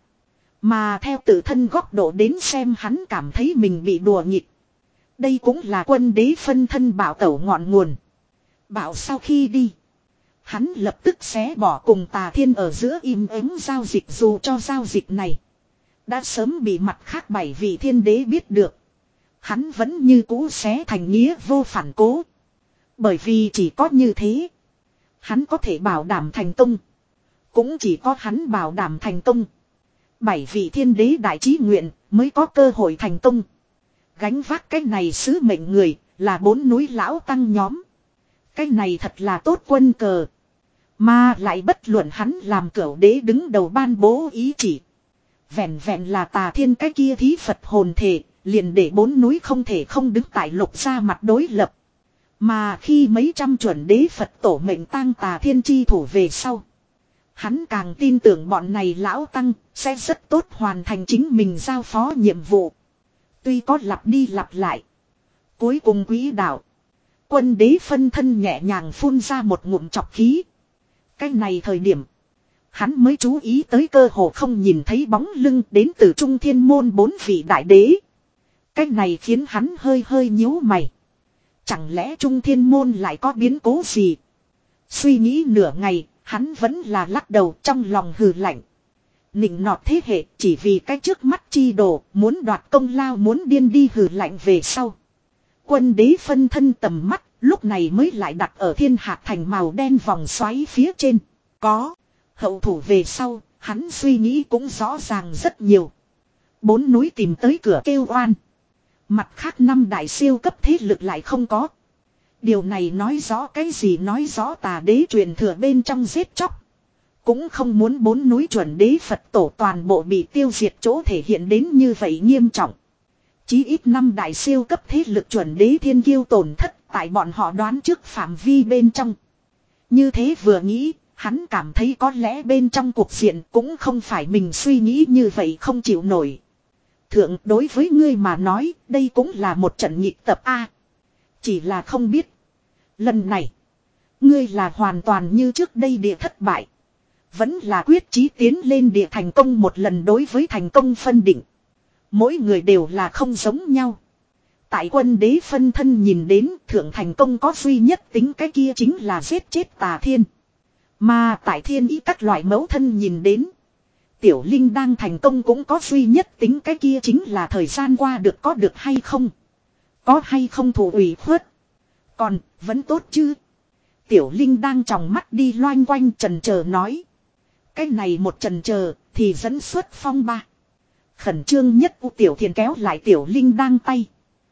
Mà theo tự thân góc độ đến xem hắn cảm thấy mình bị đùa nghịch. Đây cũng là quân đế phân thân bảo tẩu ngọn nguồn. Bảo sau khi đi, hắn lập tức xé bỏ cùng Tà Thiên ở giữa im ắng giao dịch, dù cho giao dịch này đã sớm bị mặt khác bảy vị thiên đế biết được. Hắn vẫn như cũ xé thành nghĩa vô phản cố. Bởi vì chỉ có như thế, hắn có thể bảo đảm thành công. Cũng chỉ có hắn bảo đảm thành công, bảy vị thiên đế đại chí nguyện mới có cơ hội thành công. Gánh vác cái này sứ mệnh người là bốn núi lão tăng nhóm. Cái này thật là tốt quân cờ. Mà lại bất luận hắn làm cửu đế đứng đầu ban bố ý chỉ, vẹn vẹn là Tà Thiên cái kia thí Phật hồn thể, liền để bốn núi không thể không đứng tại Lục gia mặt đối lập. Mà khi mấy trăm chuẩn đế Phật tổ mệnh tang Tà Thiên chi thủ về sau, hắn càng tin tưởng bọn này lão tăng sẽ rất tốt hoàn thành chính mình giao phó nhiệm vụ. Tuy có lặp đi lặp lại, cuối cùng quý đạo, quân đế phân thân nhẹ nhàng phun ra một ngụm chọc khí. Cái này thời điểm, hắn mới chú ý tới cơ hồ không nhìn thấy bóng lưng đến từ Trung Thiên môn bốn vị đại đế. Cái này khiến hắn hơi hơi nhíu mày. Chẳng lẽ Trung Thiên môn lại có biến cố gì? Suy nghĩ nửa ngày, hắn vẫn là lắc đầu, trong lòng hừ lạnh. Nịnh nọt thế hệ chỉ vì cái trước mắt chi đồ, muốn đoạt công lao muốn điên đi, hừ lạnh về sau. Quân đế phân thân tầm mắt, lúc này mới lại đặt ở Thiên Hạt Thành màu đen vòng xoáy phía trên. Có hậu thủ về sau, hắn suy nghĩ cũng rõ ràng rất nhiều. Bốn núi tìm tới cửa kêu oan, mặt khác năm đại siêu cấp thế lực lại không có. Điều này nói rõ cái gì? Nói rõ Tà đế truyền thừa bên trong giết chóc. Cũng không muốn bốn núi chuẩn đế Phật tổ toàn bộ bị tiêu diệt chỗ thể hiện đến như vậy nghiêm trọng. Chí ít năm đại siêu cấp thế lực chuẩn đế thiên kiêu tổn thất tại bọn họ đoán trước phạm vi bên trong. Như thế vừa nghĩ, Hắn cảm thấy có lẽ bên trong cuộc diện cũng không phải mình suy nghĩ như vậy không chịu nổi. Thượng, đối với ngươi mà nói, đây cũng là một trận nhịp tập A. Chỉ là không biết. Lần này, ngươi là hoàn toàn như trước đây địa thất bại. Vẫn là quyết chí tiến lên địa thành công một lần. Đối với thành công phân định. Mỗi người đều là không giống nhau. Tại quân đế phân thân nhìn đến thượng thành công có duy nhất tính cái kia chính là giết chết Tà Thiên. Mà tại thiên ý các loại mẫu thân nhìn đến. Tiểu Linh đang thành công cũng có duy nhất tính cái kia chính là thời gian qua được có được hay không. Có hay không thụ ủy khuất. Còn, vẫn tốt chứ. Tiểu Linh đang tròng mắt đi loanh quanh trần chờ nói. Cái này một trần chờ thì dẫn xuất phong ba. Khẩn trương nhất U Tiểu Thiền kéo lại Tiểu Linh đang tay.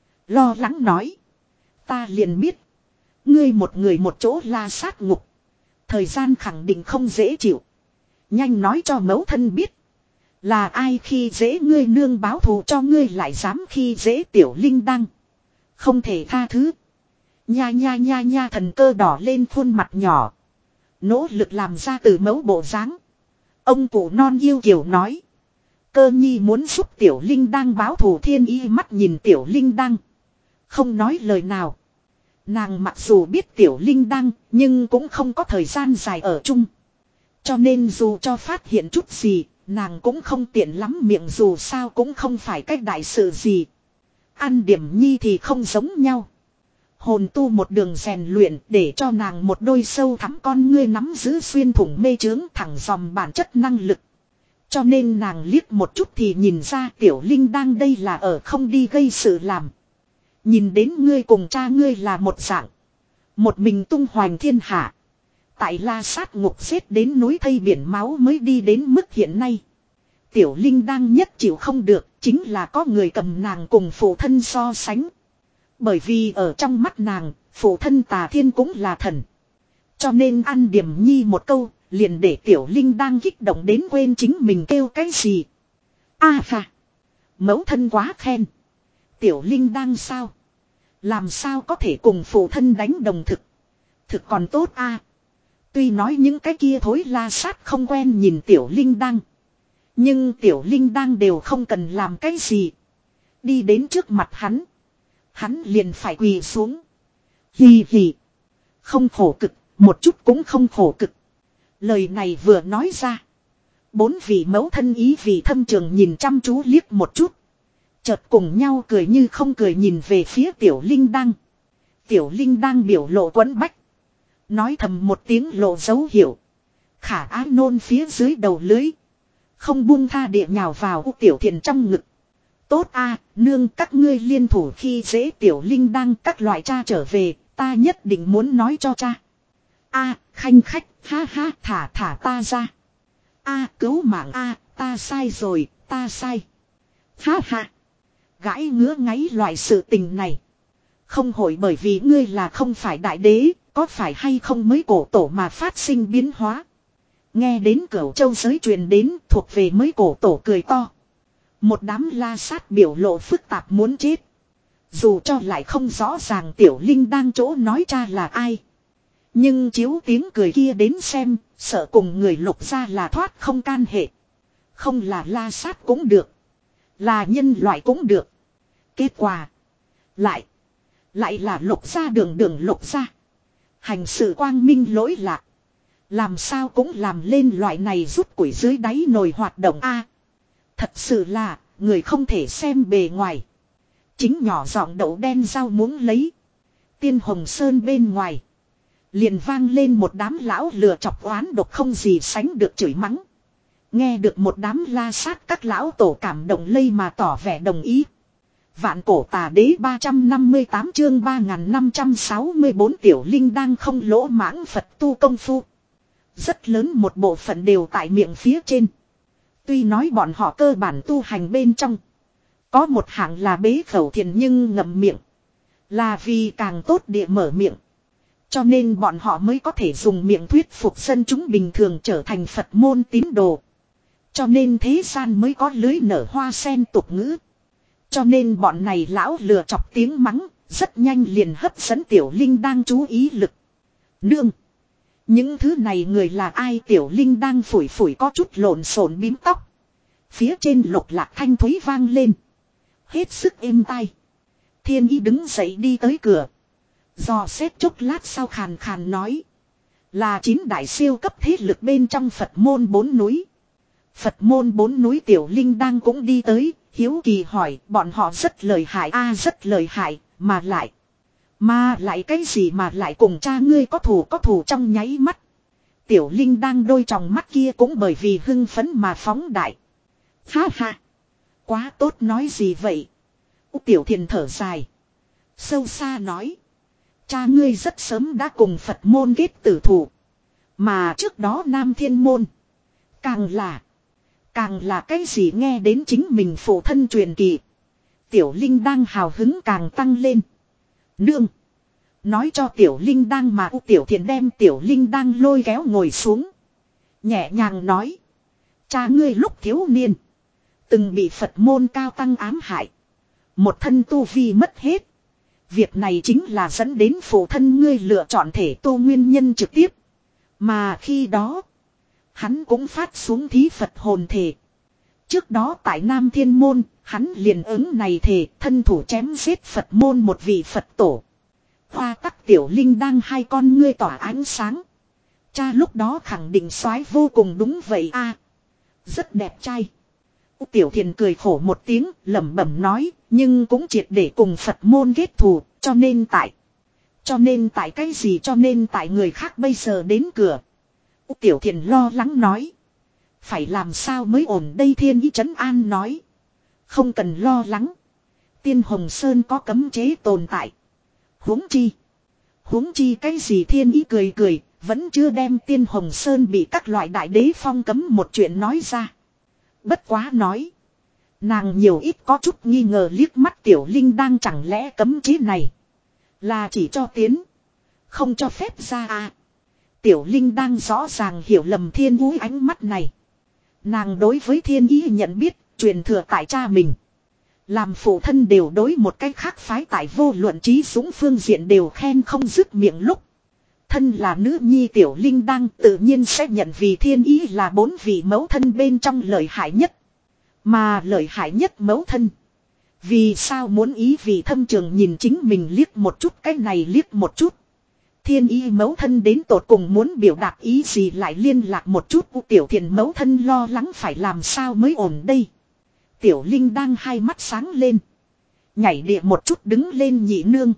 Lo lắng nói. Ta liền biết. Ngươi một người một chỗ la sát ngục. Thời gian khẳng định không dễ chịu. Nhanh nói cho mẫu thân biết. Là ai khi dễ ngươi nương báo thù cho ngươi lại dám khi dễ Tiểu Linh đăng. Không thể tha thứ. Nha nha nha nha thần cơ đỏ lên khuôn mặt nhỏ. Nỗ lực làm ra từ mẫu bộ dáng. Ông cụ non yêu kiều nói. Cơ nhi muốn giúp Tiểu Linh đăng báo thù. Thiên y mắt nhìn Tiểu Linh đăng. Không nói lời nào. Nàng mặc dù biết Tiểu Linh đăng, nhưng cũng không có thời gian dài ở chung. Cho nên dù cho phát hiện chút gì, nàng cũng không tiện lắm miệng, dù sao cũng không phải cách đại sự gì. Ăn điểm nhi thì không giống nhau. Hồn tu một đường rèn luyện để cho nàng một đôi sâu thắm con ngươi nắm giữ xuyên thủng mê trướng thẳng dòm bản chất năng lực. Cho nên nàng liếc một chút thì nhìn ra Tiểu Linh đang đây là ở không đi gây sự làm. Nhìn đến ngươi cùng cha ngươi là một dạng. Một mình tung hoành thiên hạ. Tại la sát ngục xếp đến núi thây biển máu mới đi đến mức hiện nay. Tiểu Linh đang nhất chịu không được. Chính là có người cầm nàng cùng phụ thân so sánh. Bởi vì ở trong mắt nàng, phụ thân Tà Thiên cũng là thần. Cho nên ăn điểm nhi một câu, liền để Tiểu Linh đang kích động đến quên chính mình kêu cái gì. A à, phà. Mẫu thân quá khen. Tiểu Linh đang sao? Làm sao có thể cùng phụ thân đánh đồng thực? Thực còn tốt a. À. Tuy nói những cái kia thối la sát không quen nhìn Tiểu Linh đang. Nhưng Tiểu Linh đang đều không cần làm cái gì. Đi đến trước mặt hắn. Hắn liền phải quỳ xuống. Hì hì. Không khổ cực, một chút cũng không khổ cực. Lời này vừa nói ra. Bốn vị mẫu thân ý vị thâm trường nhìn chăm chú liếc một chút. Chợt cùng nhau cười như không cười nhìn về phía Tiểu Linh đăng. Tiểu Linh đang biểu lộ quấn bách. Nói thầm một tiếng lộ dấu hiệu. Khả ái nôn phía dưới đầu lưới. Không buông tha địa nhào vào Tiểu Thiền trong ngực. Tốt a, nương các ngươi liên thủ khi dễ Tiểu Linh đang các loại cha trở về. Ta nhất định muốn nói cho cha. A, khanh khách, ha ha, thả thả ta ra. A, cứu mạng a, ta sai rồi, ta sai. Ha ha. Gãi ngứa ngáy loại sự tình này. Không hội bởi vì ngươi là không phải đại đế, có phải hay không mới cổ tổ mà phát sinh biến hóa. Nghe đến Cửu Châu giới truyền đến thuộc về mới cổ tổ cười to. Một đám la sát biểu lộ phức tạp muốn chết. Dù cho lại không rõ ràng Tiểu Linh đang chỗ nói cha là ai. Nhưng chiếu tiếng cười kia đến xem, sợ cùng người Lục gia là thoát không can hệ. Không là la sát cũng được. Là nhân loại cũng được. Kết quả. Lại. Lại là Lục gia đường đường Lục gia. Hành sự quang minh lỗi lạc. Làm sao cũng làm lên loại này rút củi dưới đáy nồi hoạt động a. Thật sự là, người không thể xem bề ngoài. Chính nhỏ giọng đậu đen rau muống lấy. Tiên Hồng Sơn bên ngoài. Liền vang lên một đám lão lừa chọc oán độc không gì sánh được chửi mắng. Nghe được một đám la sát các lão tổ cảm động lây mà tỏ vẻ đồng ý. Vạn cổ tà đế ba trăm năm mươi tám chương ba nghìn năm trăm sáu mươi bốn Tiểu Linh đang không lỗ mãng Phật tu công phu. Rất lớn một bộ phận đều tại miệng phía trên. Tuy nói bọn họ cơ bản tu hành bên trong. Có một hạng là bế khẩu thiền nhưng ngậm miệng. Là vì càng tốt địa mở miệng. Cho nên bọn họ mới có thể dùng miệng thuyết phục dân chúng bình thường trở thành Phật môn tín đồ. Cho nên thế gian mới có lưới nở hoa sen tục ngữ. Cho nên bọn này lão lừa chọc tiếng mắng, rất nhanh liền hấp dẫn Tiểu Linh đang chú ý lực. Nương! Những thứ này người là ai? Tiểu Linh đang phủi phủi có chút lộn xộn bím tóc. Phía trên lục lạc thanh thúy vang lên. Hết sức êm tai. Thiên ý đứng dậy đi tới cửa. Dò xét chốc lát sau khàn khàn nói. Là chín đại siêu cấp thế lực bên trong Phật môn bốn núi. Phật môn bốn núi Tiểu Linh đang cũng đi tới. Hiếu kỳ hỏi bọn họ rất lợi hại a rất lợi hại mà lại. Mà lại cái gì mà lại cùng cha ngươi có thù có thù trong nháy mắt. Tiểu Linh đang đôi tròng mắt kia cũng bởi vì hưng phấn mà phóng đại. Ha ha. Quá tốt nói gì vậy. Tiểu Thiền thở dài. Sâu xa nói. Cha ngươi rất sớm đã cùng Phật môn kết tử thủ. Mà trước đó Nam Thiên môn. Càng là. Càng là cái gì nghe đến chính mình phụ thân truyền kỳ. Tiểu Linh đang hào hứng càng tăng lên. Nương. Nói cho Tiểu Linh đang mà U Tiểu Thiền đem Tiểu Linh đang lôi kéo ngồi xuống. Nhẹ nhàng nói. Cha ngươi lúc thiếu niên. Từng bị Phật môn cao tăng ám hại. Một thân tu vi mất hết. Việc này chính là dẫn đến phụ thân ngươi lựa chọn thể tu nguyên nhân trực tiếp. Mà khi đó. Hắn cũng phát xuống thí Phật hồn thể. Trước đó tại Nam Thiên môn. Hắn liền ứng này thể thân thủ chém giết Phật môn một vị Phật tổ. Hoa tắc Tiểu Linh đang hai con ngươi tỏa ánh sáng. Cha lúc đó khẳng định soái vô cùng đúng vậy a, rất đẹp trai. Tiểu Thiền cười khổ một tiếng lẩm bẩm nói. Nhưng cũng triệt để cùng Phật môn kết thù. Cho nên tại. Cho nên tại cái gì cho nên tại người khác bây giờ đến cửa. Tiểu Thiền lo lắng nói. Phải làm sao mới ổn đây Thiên Ý trấn an nói. Không cần lo lắng. Tiên Hồng Sơn có cấm chế tồn tại. Huống chi. Huống chi cái gì Thiên Ý cười cười. Vẫn chưa đem Tiên Hồng Sơn bị các loại đại đế phong cấm một chuyện nói ra. Bất quá nói. Nàng nhiều ít có chút nghi ngờ liếc mắt Tiểu Linh đang chẳng lẽ cấm chế này. Là chỉ cho tiến. Không cho phép ra à. Tiểu Linh đang rõ ràng hiểu lầm Thiên Ý ánh mắt này. Nàng đối với Thiên Ý nhận biết. Truyền thừa tại cha mình. Làm phụ thân đều đối một cách khác phái tại vô luận trí dũng phương diện đều khen không dứt miệng lúc. Thân là nữ nhi Tiểu Linh đang tự nhiên sẽ nhận vì Thiên Ý là bốn vị mẫu thân bên trong lợi hại nhất. Mà lợi hại nhất mẫu thân. Vì sao muốn ý vì thâm trường nhìn chính mình liếc một chút cái này liếc một chút. Thiên Ý mẫu thân đến tột cùng muốn biểu đạt ý gì lại liên lạc một chút. Tiểu Thiền mẫu thân lo lắng phải làm sao mới ổn đây. Tiểu Linh đang hai mắt sáng lên. Nhảy địa một chút đứng lên nhị nương.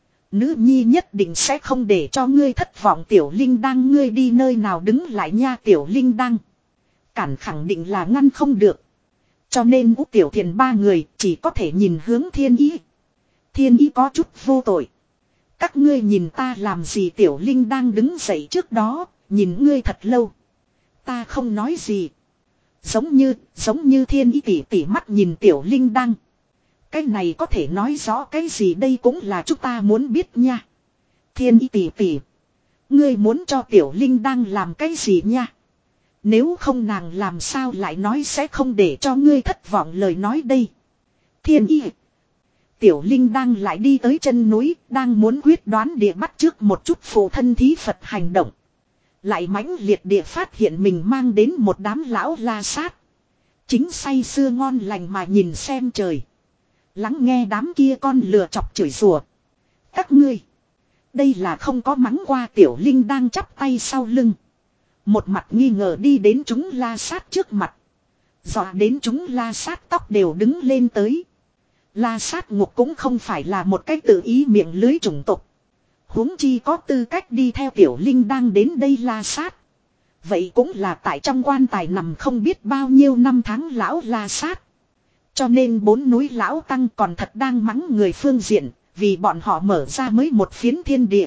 Nữ nhi nhất định sẽ không để cho ngươi thất vọng. Tiểu Linh đang ngươi đi nơi nào đứng lại nha. Tiểu Linh đang cản khẳng định là ngăn không được. Cho nên Ú Tiểu Thiền ba người chỉ có thể nhìn hướng Thiên Ý. Thiên Ý có chút vô tội. Các ngươi nhìn ta làm gì. Tiểu Linh đang đứng dậy trước đó. Nhìn ngươi thật lâu. Ta không nói gì. Giống như, giống như Thiên Ý tỉ tỉ mắt nhìn Tiểu Linh đang. Cái này có thể nói rõ cái gì đây cũng là chúng ta muốn biết nha. Thiên Ý tỉ tỉ. Ngươi muốn cho Tiểu Linh đang làm cái gì nha. Nếu không nàng làm sao lại nói sẽ không để cho ngươi thất vọng lời nói đây. Thiên Ý. Tiểu Linh đang lại đi tới chân núi, đang muốn quyết đoán địa bắt trước một chút phụ thân thí Phật hành động. Lại mãnh liệt địa phát hiện mình mang đến một đám lão la sát. Chính say sưa ngon lành mà nhìn xem trời. Lắng nghe đám kia con lừa chọc chửi rủa. Các ngươi. Đây là không có mắng qua. Tiểu Linh đang chắp tay sau lưng. Một mặt nghi ngờ đi đến chúng la sát trước mặt. Dọa đến chúng la sát tóc đều đứng lên tới. La sát ngục cũng không phải là một cái tự ý miệng lưới chủng tộc. Huống chi có tư cách đi theo Tiểu Linh đang đến đây la sát. Vậy cũng là tại trong quan tài nằm không biết bao nhiêu năm tháng lão la sát. Cho nên bốn núi lão tăng còn thật đang mắng người phương diện. Vì bọn họ mở ra mới một phiến thiên địa.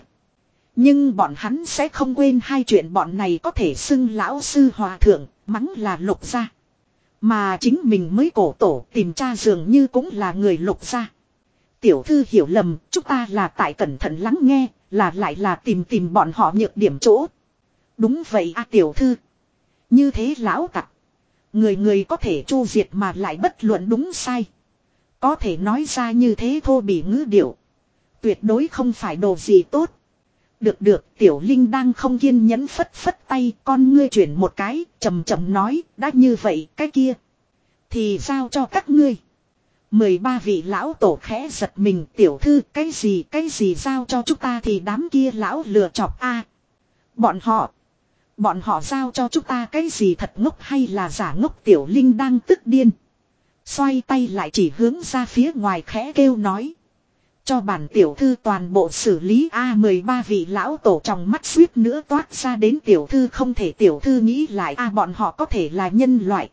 Nhưng bọn hắn sẽ không quên hai chuyện bọn này có thể xưng lão sư hòa thượng, mắng là Lục gia. Mà chính mình mới cổ tổ tìm cha dường như cũng là người Lục gia. Tiểu thư hiểu lầm, chúng ta là tại cẩn thận lắng nghe, là lại là tìm tìm bọn họ nhược điểm chỗ. Đúng vậy a tiểu thư. Như thế lão tặc. Người người có thể chu diệt mà lại bất luận đúng sai. Có thể nói ra như thế thô bỉ ngữ điệu. Tuyệt đối không phải đồ gì tốt. Được được, Tiểu Linh đang không kiên nhẫn phất phất tay, con ngươi chuyển một cái, chầm chầm nói, đã như vậy, cái kia. Thì giao cho các ngươi. mười ba vị lão tổ khẽ giật mình, tiểu thư, cái gì, cái gì giao cho chúng ta thì đám kia lão lừa chọc a. Bọn họ, bọn họ giao cho chúng ta cái gì thật ngốc hay là giả ngốc. Tiểu Linh đang tức điên. Xoay tay lại chỉ hướng ra phía ngoài khẽ kêu nói. Cho bản tiểu thư toàn bộ xử lý a. Mười ba vị lão tổ trong mắt suýt nữa toát ra đến tiểu thư không thể. Tiểu thư nghĩ lại a, bọn họ có thể là nhân loại,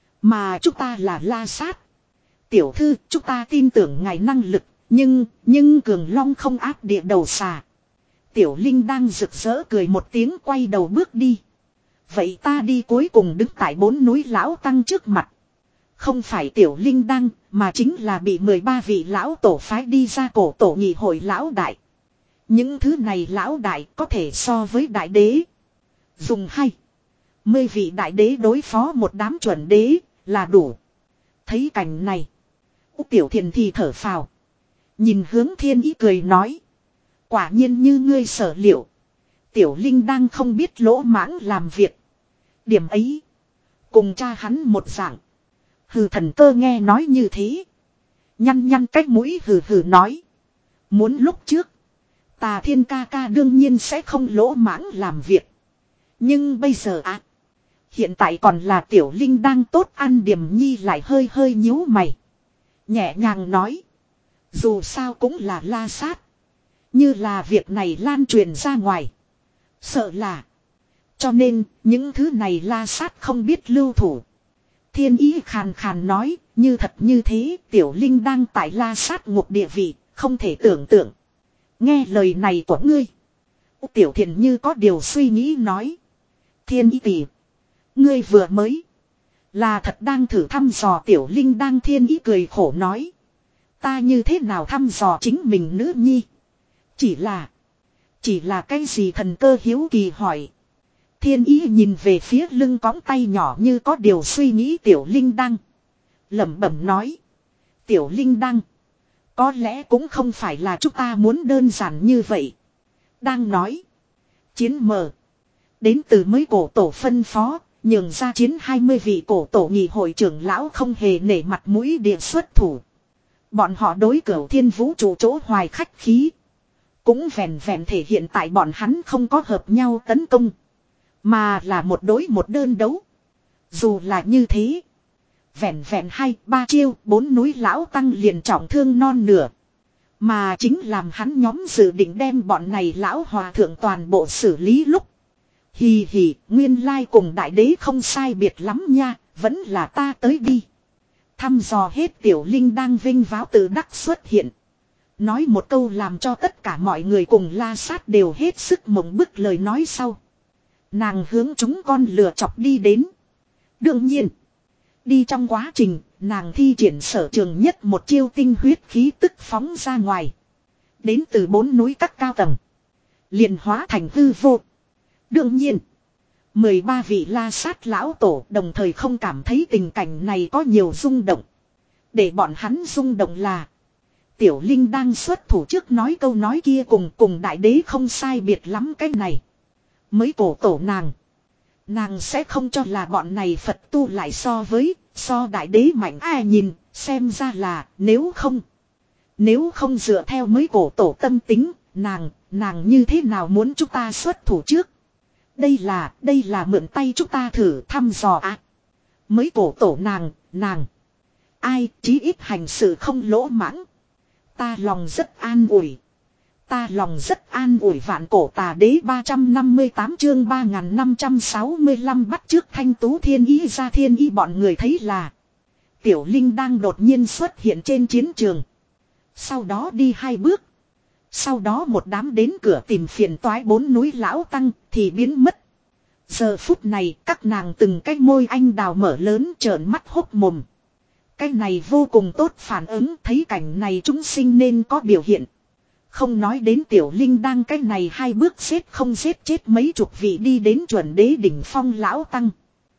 mà chúng ta là La Sát. Tiểu thư, chúng ta tin tưởng ngài năng lực, nhưng, nhưng Cường Long không áp địa đầu xà. Tiểu Linh đang rực rỡ cười một tiếng quay đầu bước đi. Vậy ta đi. Cuối cùng đứng tại bốn núi lão tăng trước mặt. Không phải Tiểu Linh Đăng, mà chính là bị mười ba vị lão tổ phái đi ra cổ tổ nghị hội lão đại. Những thứ này lão đại có thể so với đại đế. Dùng hay. Mươi vị đại đế đối phó một đám chuẩn đế là đủ. Thấy cảnh này, Tiểu Thiền thì thở phào. Nhìn hướng Thiên Ý cười nói. Quả nhiên như ngươi sở liệu. Tiểu Linh đang không biết lỗ mãng làm việc. Điểm ấy, cùng cha hắn một dạng. Hừ, Thần Cơ nghe nói như thế, nhăn nhăn cách mũi hừ hừ nói. Muốn lúc trước, Tà Thiên ca ca đương nhiên sẽ không lỗ mãng làm việc. Nhưng bây giờ ạ, à, hiện tại còn là Tiểu Linh đang tốt ăn. Điềm Nhi lại hơi hơi nhíu mày, nhẹ nhàng nói. Dù sao cũng là La Sát. Như là việc này lan truyền ra ngoài, sợ là. Cho nên, những thứ này La Sát không biết lưu thủ. Thiên Ý khàn khàn nói, như thật như thế, Tiểu Linh đang tại La Sát ngục địa vị, không thể tưởng tượng. Nghe lời này của ngươi, Tiểu Thiền như có điều suy nghĩ nói. Thiên Ý tỷ, ngươi vừa mới là thật đang thử thăm dò Tiểu Linh đang. Thiên Ý cười khổ nói. Ta như thế nào thăm dò chính mình nữ nhi? Chỉ là, chỉ là cái gì? Thần Cơ hiếu kỳ hỏi. Thiên Ý nhìn về phía lưng cõng tay nhỏ như có điều suy nghĩ Tiểu Linh Đăng. Lẩm bẩm nói. Tiểu Linh Đăng, có lẽ cũng không phải là chúng ta muốn đơn giản như vậy. Đang nói, chiến mờ đến từ mới cổ tổ phân phó, nhường ra chiến hai mươi vị cổ tổ nghị hội trưởng lão không hề nể mặt mũi địa xuất thủ. Bọn họ đối Cửu Thiên vũ trụ chỗ hoài khách khí, cũng vẹn vẹn thể hiện tại bọn hắn không có hợp nhau tấn công, mà là một đối một đơn đấu. Dù là như thế, vẹn vẹn hai ba chiêu, bốn núi lão tăng liền trọng thương non nửa. Mà chính làm hắn nhóm dự định đem bọn này lão hòa thượng toàn bộ xử lý lúc. Hì hì, nguyên lai cùng đại đế không sai biệt lắm nha, vẫn là ta tới đi. Thăm dò hết. Tiểu Linh đang vinh váo tự đắc xuất hiện. Nói một câu làm cho tất cả mọi người cùng La Sát đều hết sức mộng bức lời nói sau. Nàng hướng chúng con lừa chọc đi đến. Đương nhiên, đi trong quá trình, nàng thi triển sở trường nhất một chiêu tinh huyết khí tức phóng ra ngoài. Đến từ bốn núi các cao tầng, liền hóa thành hư vô. Đương nhiên, mười ba vị La Sát lão tổ đồng thời không cảm thấy tình cảnh này có nhiều rung động. Để bọn hắn rung động là, Tiểu Linh đang xuất thủ trước nói câu nói kia cùng cùng đại đế không sai biệt lắm. Cái này mới cổ tổ nàng, nàng sẽ không cho là bọn này Phật tu lại so với, so đại đế mạnh. Ai nhìn, xem ra là, nếu không, nếu không dựa theo mới cổ tổ tâm tính, nàng, nàng như thế nào muốn chúng ta xuất thủ trước? Đây là, đây là mượn tay chúng ta thử thăm dò ạ. À, mới cổ tổ nàng, nàng, ai, chí ít hành sự không lỗ mãng. Ta lòng rất an ủi. Ta lòng rất an ủi. Vạn cổ tà đế ba trăm năm mươi tám chương ba nghìn năm trăm sáu mươi lăm bắt trước thanh tú. Thiên Ý ra. Thiên Ý bọn người thấy là Tiểu Linh đang đột nhiên xuất hiện trên chiến trường. Sau đó đi hai bước. Sau đó một đám đến cửa tìm phiền toái bốn núi lão tăng thì biến mất. Giờ phút này các nàng từng cái môi anh đào mở lớn trợn mắt hốc mồm. Cái này vô cùng tốt phản ứng. Thấy cảnh này chúng sinh nên có biểu hiện. Không nói đến Tiểu Linh đang cái này hai bước xếp không xếp chết mấy chục vị đi đến chuẩn đế đỉnh phong lão tăng.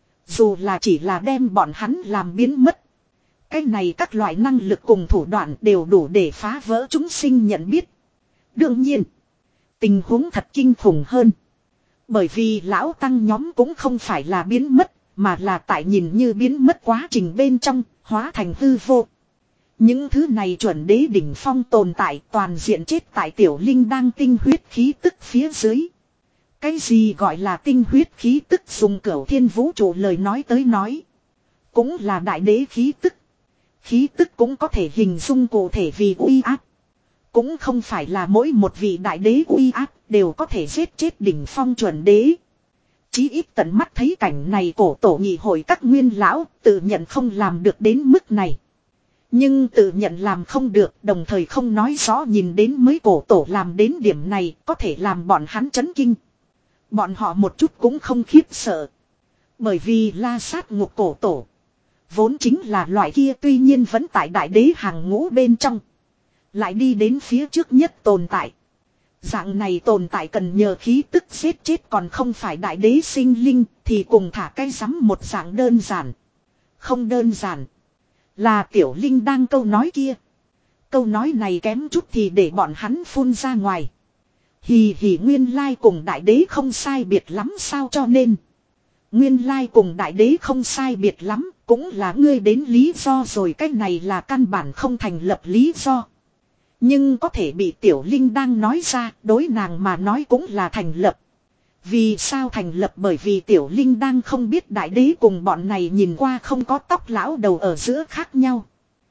Dù là chỉ là đem bọn hắn làm biến mất. Cái này các loại năng lực cùng thủ đoạn đều đủ để phá vỡ chúng sinh nhận biết. Đương nhiên, Tình huống thật kinh khủng hơn. Bởi vì lão tăng nhóm cũng không phải là biến mất, mà là tại nhìn như biến mất quá trình bên trong, hóa thành hư vô. Những thứ này chuẩn đế đỉnh phong tồn tại toàn diện chết tại tiểu linh đang tinh huyết khí tức phía dưới. Cái gì gọi là tinh huyết khí tức dùng cửu thiên vũ trụ lời nói tới nói. Cũng là đại đế khí tức. Khí tức cũng có thể hình dung cụ thể vì uy áp. Cũng không phải là mỗi một vị đại đế uy áp đều có thể giết chết đỉnh phong chuẩn đế. Chí ít tận mắt thấy cảnh này cổ tổ nghị hội các nguyên lão tự nhận không làm được đến mức này. Nhưng tự nhận làm không được đồng thời không nói rõ nhìn đến mới cổ tổ làm đến điểm này có thể làm bọn hắn chấn kinh. Bọn họ một chút cũng không khiếp sợ. Bởi vì la sát ngục cổ tổ. Vốn chính là loại kia tuy nhiên vẫn tại đại đế hàng ngũ bên trong. Lại đi đến phía trước nhất tồn tại. Dạng này tồn tại cần nhờ khí tức giết chết còn không phải đại đế sinh linh thì cùng thả cái rắm một dạng đơn giản. Không đơn giản. Là tiểu linh đang câu nói kia. Câu nói này kém chút thì để bọn hắn phun ra ngoài. Hì hì nguyên lai cùng đại đế không sai biệt lắm sao cho nên. Nguyên lai cùng đại đế không sai biệt lắm cũng là ngươi đến lý do rồi cái này là căn bản không thành lập lý do. Nhưng có thể bị tiểu linh đang nói ra đối nàng mà nói cũng là thành lập. Vì sao thành lập bởi vì tiểu linh đang không biết đại đế cùng bọn này nhìn qua không có tóc lão đầu ở giữa khác nhau.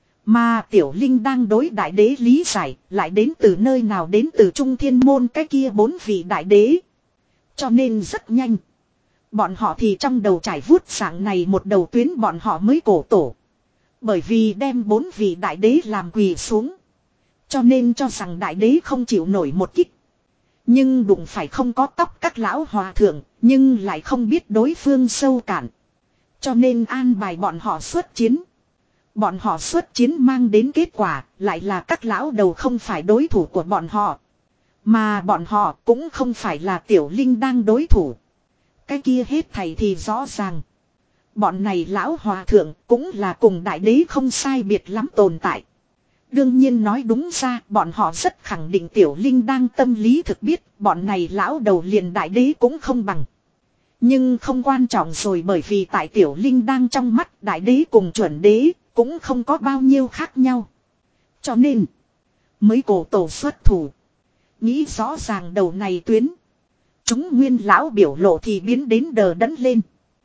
Mà tiểu linh đang đối đại đế lý giải lại đến từ nơi nào đến từ trung thiên môn cái kia bốn vị đại đế. Cho nên rất nhanh. Bọn họ thì trong đầu trải vuốt sáng này một đầu tuyến bọn họ mới cổ tổ. Bởi vì đem bốn vị đại đế làm quỳ xuống. Cho nên cho rằng đại đế không chịu nổi một kích. Nhưng đụng phải không có tóc các lão hòa thượng, nhưng lại không biết đối phương sâu cạn. Cho nên an bài bọn họ xuất chiến. Bọn họ xuất chiến mang đến kết quả, lại là các lão đầu không phải đối thủ của bọn họ. Mà bọn họ cũng không phải là tiểu linh đang đối thủ. Cái kia hết thầy thì rõ ràng. Bọn này lão hòa thượng cũng là cùng đại đế không sai biệt lắm tồn tại. Đương nhiên nói đúng ra bọn họ rất khẳng định tiểu linh đang tâm lý thực biết bọn này lão đầu liền đại đế cũng không bằng. Nhưng không quan trọng rồi bởi vì tại tiểu linh đang trong mắt đại đế cùng chuẩn đế cũng không có bao nhiêu khác nhau. Cho nên mới cổ tổ xuất thủ. Nghĩ rõ ràng đầu này tuyến. Chúng nguyên lão biểu lộ thì biến đến đờ đẫn lên.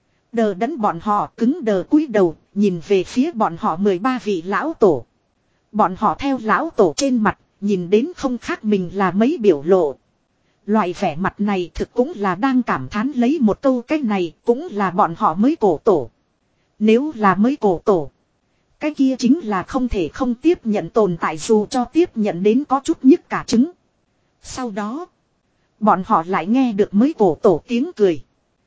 Đờ đẫn bọn họ cứng đờ cúi đầu nhìn về phía bọn họ mười ba vị lão tổ. Bọn họ theo lão tổ trên mặt, nhìn đến không khác mình là mấy biểu lộ. Loại vẻ mặt này thực cũng là đang cảm thán lấy một câu cái này cũng là bọn họ mới cổ tổ. Nếu là mới cổ tổ, cái kia chính là không thể không tiếp nhận tồn tại dù cho tiếp nhận đến có chút nhức cả trứng. Sau đó, bọn họ lại nghe được mới cổ tổ tiếng cười.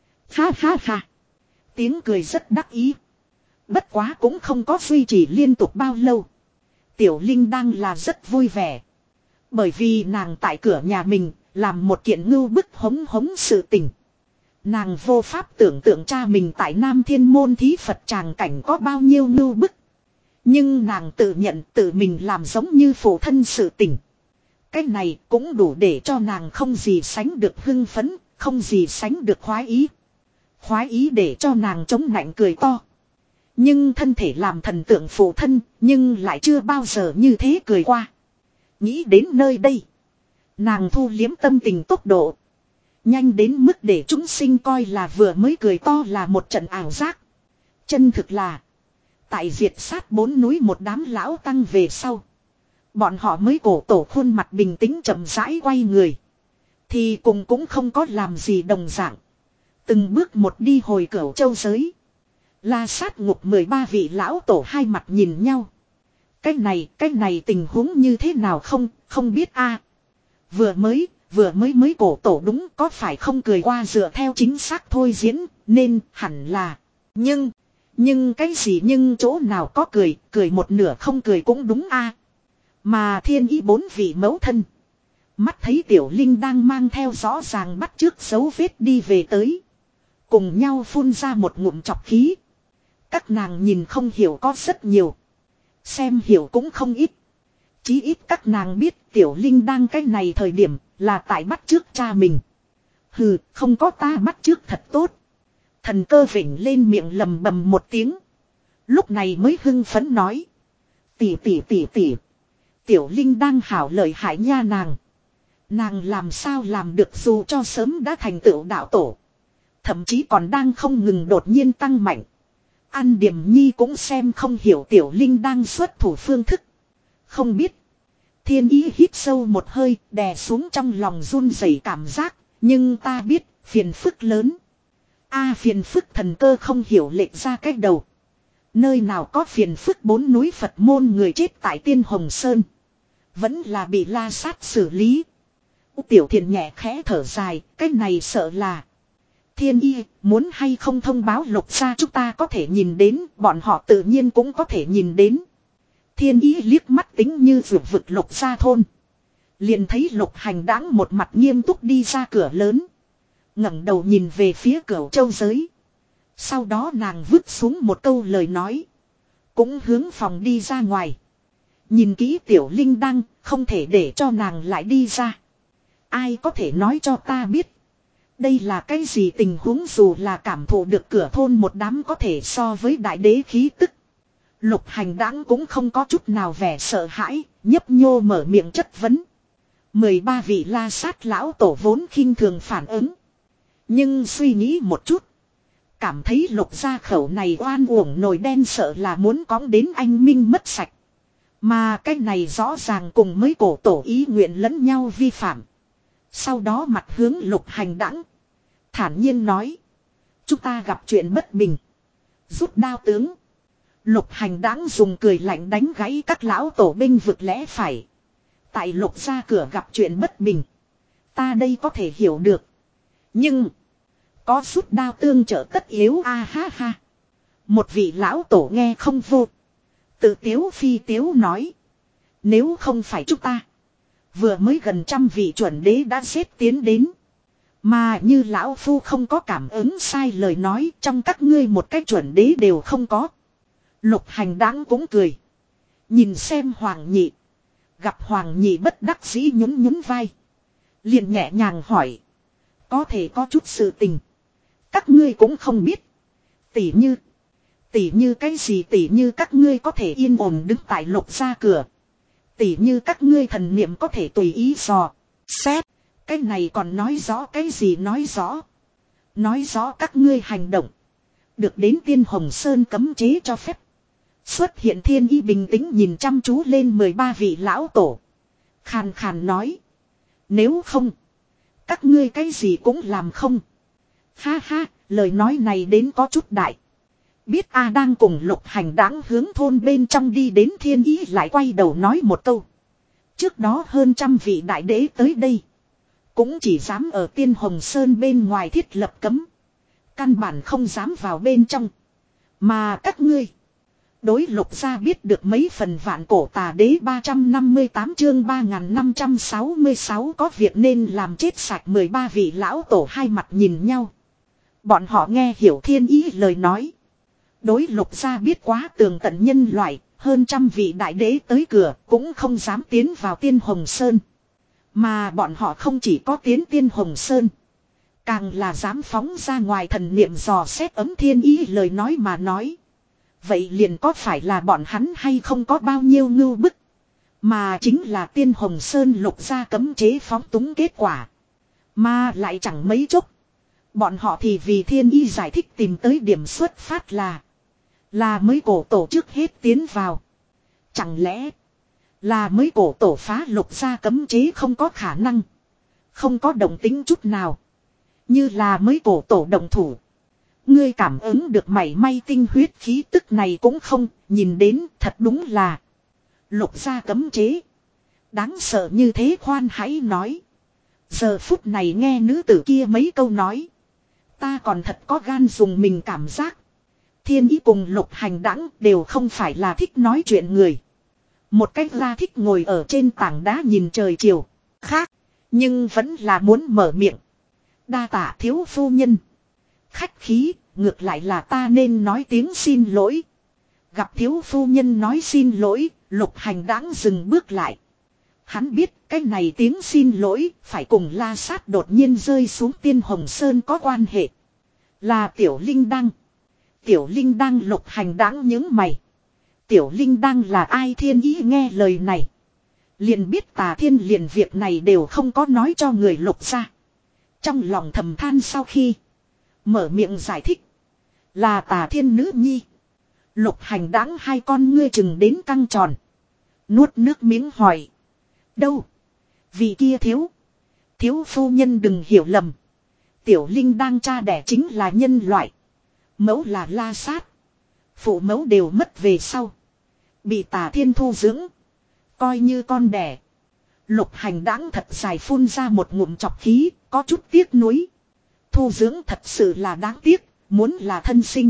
Ha ha ha, tiếng cười rất đắc ý. Bất quá cũng không có duy trì liên tục bao lâu. Tiểu Linh đang là rất vui vẻ. Bởi vì nàng tại cửa nhà mình làm một kiện ngưu bức hống hống sự tình. Nàng vô pháp tưởng tượng cha mình tại Nam Thiên Môn thí Phật tràng cảnh có bao nhiêu ngưu bức. Nhưng nàng tự nhận tự mình làm giống như phụ thân sự tình. Cái này cũng đủ để cho nàng không gì sánh được hưng phấn, không gì sánh được khoái ý. Khoái ý để cho nàng chống nạnh cười to. Nhưng thân thể làm thần tượng phụ thân, nhưng lại chưa bao giờ như thế cười qua. Nghĩ đến nơi đây. Nàng thu liếm tâm tình tốc độ. Nhanh đến mức để chúng sinh coi là vừa mới cười to là một trận ảo giác. Chân thực là. Tại diệt sát bốn núi một đám lão tăng về sau. Bọn họ mới cổ tổ khuôn mặt bình tĩnh chậm rãi quay người. Thì cùng cũng không có làm gì đồng dạng. Từng bước một đi hồi cửu châu giới. La sát ngục mười ba vị lão tổ hai mặt nhìn nhau. Cái này, cái này tình huống như thế nào không, không biết a. Vừa mới, vừa mới mới cổ tổ đúng có phải không cười qua dựa theo chính xác thôi diễn, nên hẳn là. Nhưng, nhưng cái gì nhưng chỗ nào có cười, cười một nửa không cười cũng đúng a. Mà thiên ý bốn vị mẫu thân. Mắt thấy tiểu linh đang mang theo rõ ràng bắt trước dấu vết đi về tới. Cùng nhau phun ra một ngụm chọc khí. Các nàng nhìn không hiểu có rất nhiều. Xem hiểu cũng không ít. Chí ít các nàng biết Tiểu Linh đang cái này thời điểm là tại bắt trước cha mình. Hừ, không có ta bắt trước thật tốt. Thần cơ vểnh lên miệng lầm bầm một tiếng. Lúc này mới hưng phấn nói. Tỷ tỷ tỷ tỷ. Tiểu Linh đang hảo lợi hại nha nàng. Nàng làm sao làm được dù cho sớm đã thành tựu đạo tổ. Thậm chí còn đang không ngừng đột nhiên tăng mạnh. An Điềm Nhi cũng xem không hiểu Tiểu Linh đang xuất thủ phương thức. Không biết. Thiên Ý hít sâu một hơi đè xuống trong lòng run rẩy cảm giác. Nhưng ta biết phiền phức lớn. A phiền phức thần cơ không hiểu lệch ra cách đầu. Nơi nào có phiền phức bốn núi Phật môn người chết tại Tiên Hồng Sơn. Vẫn là bị la sát xử lý. Tiểu Thiền nhẹ khẽ thở dài. Cái này sợ là. Thiên Y muốn hay không thông báo Lục gia chúng ta có thể nhìn đến. Bọn họ tự nhiên cũng có thể nhìn đến. Thiên Ý liếc mắt tính như vượt vực Lục gia thôn. Liền thấy Lục Hành Đãng một mặt nghiêm túc đi ra cửa lớn. ngẩng đầu nhìn về phía Cửu Châu giới. Sau đó nàng vứt xuống một câu lời nói. Cũng hướng phòng đi ra ngoài. Nhìn kỹ Tiểu Linh Đăng, không thể để cho nàng lại đi ra. Ai có thể nói cho ta biết. Đây là cái gì tình huống dù là cảm thụ được cửa thôn một đám có thể so với đại đế khí tức. Lục Hành Đãng cũng không có chút nào vẻ sợ hãi, nhấp nhô mở miệng chất vấn. mười ba vị la sát lão tổ vốn khinh thường phản ứng. Nhưng suy nghĩ một chút. Cảm thấy Lục gia khẩu này oan uổng nồi đen sợ là muốn cõng đến anh minh mất sạch. Mà cái này rõ ràng cùng mấy cổ tổ ý nguyện lẫn nhau vi phạm. Sau đó mặt hướng Lục Hành Đãng thản nhiên nói. Chúng ta gặp chuyện bất bình. Rút đao tướng. Lục Hành Đãng dùng cười lạnh đánh gãy các lão tổ binh vực lẽ phải. Tại Lục gia cửa gặp chuyện bất bình. Ta đây có thể hiểu được. Nhưng. Có rút đao tương trợ tất yếu a à, ha ha. Một vị lão tổ nghe không vô. Tự tiếu phi tiếu nói. Nếu không phải chúng ta. Vừa mới gần trăm vị chuẩn đế đã xếp tiến đến. Mà như lão phu không có cảm ứng sai lời nói. Trong các ngươi một cái chuẩn đế đều không có. Lục Hành Đãng cũng cười. Nhìn xem Hoàng Nhị. Gặp Hoàng Nhị bất đắc dĩ nhún nhún vai. Liền nhẹ nhàng hỏi. Có thể có chút sự tình. Các ngươi cũng không biết. Tỉ như. Tỉ như cái gì tỉ như các ngươi có thể yên ổn đứng tại Lục gia cửa. Tỉ như các ngươi thần niệm có thể tùy ý dò. Xét. Cái này còn nói rõ cái gì nói rõ. Nói rõ các ngươi hành động. Được đến Tiên Hồng Sơn cấm chế cho phép. Xuất hiện Thiên Y bình tĩnh nhìn chăm chú lên mười ba vị lão tổ. Khàn khàn nói. Nếu không. Các ngươi cái gì cũng làm không. Ha ha, lời nói này đến có chút đại. Biết A đang cùng Lục Hành Đãng hướng thôn bên trong đi đến Thiên Ý lại quay đầu nói một câu. Trước đó hơn trăm vị đại đế tới đây. Cũng chỉ dám ở Tiên Hồng Sơn bên ngoài thiết lập cấm. Căn bản không dám vào bên trong. Mà các ngươi. Đối Lục gia biết được mấy phần vạn cổ tà đế ba trăm năm mươi tám chương ba nghìn năm trăm sáu mươi sáu có việc nên làm chết sạch mười ba vị lão tổ hai mặt nhìn nhau. Bọn họ nghe hiểu Thiên Ý lời nói. Đối Lục gia biết quá tường tận nhân loại, hơn trăm vị đại đế tới cửa cũng không dám tiến vào Tiên Hồng Sơn. Mà bọn họ không chỉ có tiến Tiên Hồng Sơn. Càng là dám phóng ra ngoài thần niệm dò xét ấm Thiên Ý lời nói mà nói. Vậy liền có phải là bọn hắn hay không có bao nhiêu ngưu bức. Mà chính là Tiên Hồng Sơn Lục gia cấm chế phóng túng kết quả. Mà lại chẳng mấy chốc. Bọn họ thì vì Thiên Ý giải thích tìm tới điểm xuất phát là. Là mới cổ tổ trước hết tiến vào. Chẳng lẽ là mới cổ tổ phá Lục gia cấm chế không có khả năng. Không có động tính chút nào. Như là mới cổ tổ động thủ. Ngươi cảm ứng được mảy may tinh huyết khí tức này cũng không, nhìn đến thật đúng là. Lục gia cấm chế. Đáng sợ như thế khoan hãy nói. Giờ phút này nghe nữ tử kia mấy câu nói. Ta còn thật có gan dùng mình cảm giác. Thiên Ý cùng Lục Hành Đãng đều không phải là thích nói chuyện người. Một cách ra thích ngồi ở trên tảng đá nhìn trời chiều. Khác, nhưng vẫn là muốn mở miệng. Đa tạ thiếu phu nhân. Khách khí, ngược lại là ta nên nói tiếng xin lỗi. Gặp thiếu phu nhân nói xin lỗi, Lục Hành Đãng dừng bước lại. Hắn biết cái này tiếng xin lỗi phải cùng La Sát đột nhiên rơi xuống Tiên Hồng Sơn có quan hệ. Là Tiểu Linh Đăng. Tiểu Linh Đăng. Lục Hành Đãng nhướng mày. Tiểu Linh Đăng là ai? Thiên Ý nghe lời này. Liền biết Tà Thiên liền việc này đều không có nói cho người Lục ra. Trong lòng thầm than sau khi mở miệng giải thích. Là Tà Thiên nữ nhi. Lục Hành Đãng hai con ngươi chừng đến căng tròn. Nuốt nước miếng hỏi. Đâu? Vì kia thiếu. Thiếu phu nhân đừng hiểu lầm. Tiểu Linh Đăng cha đẻ chính là nhân loại. Mẫu là La Sát. Phụ mẫu đều mất về sau. Bị Tà Thiên thu dưỡng. Coi như con đẻ. Lục Hành Đãng thật dài phun ra một ngụm chọc khí. Có chút tiếc nuối. Thu dưỡng thật sự là đáng tiếc. Muốn là thân sinh.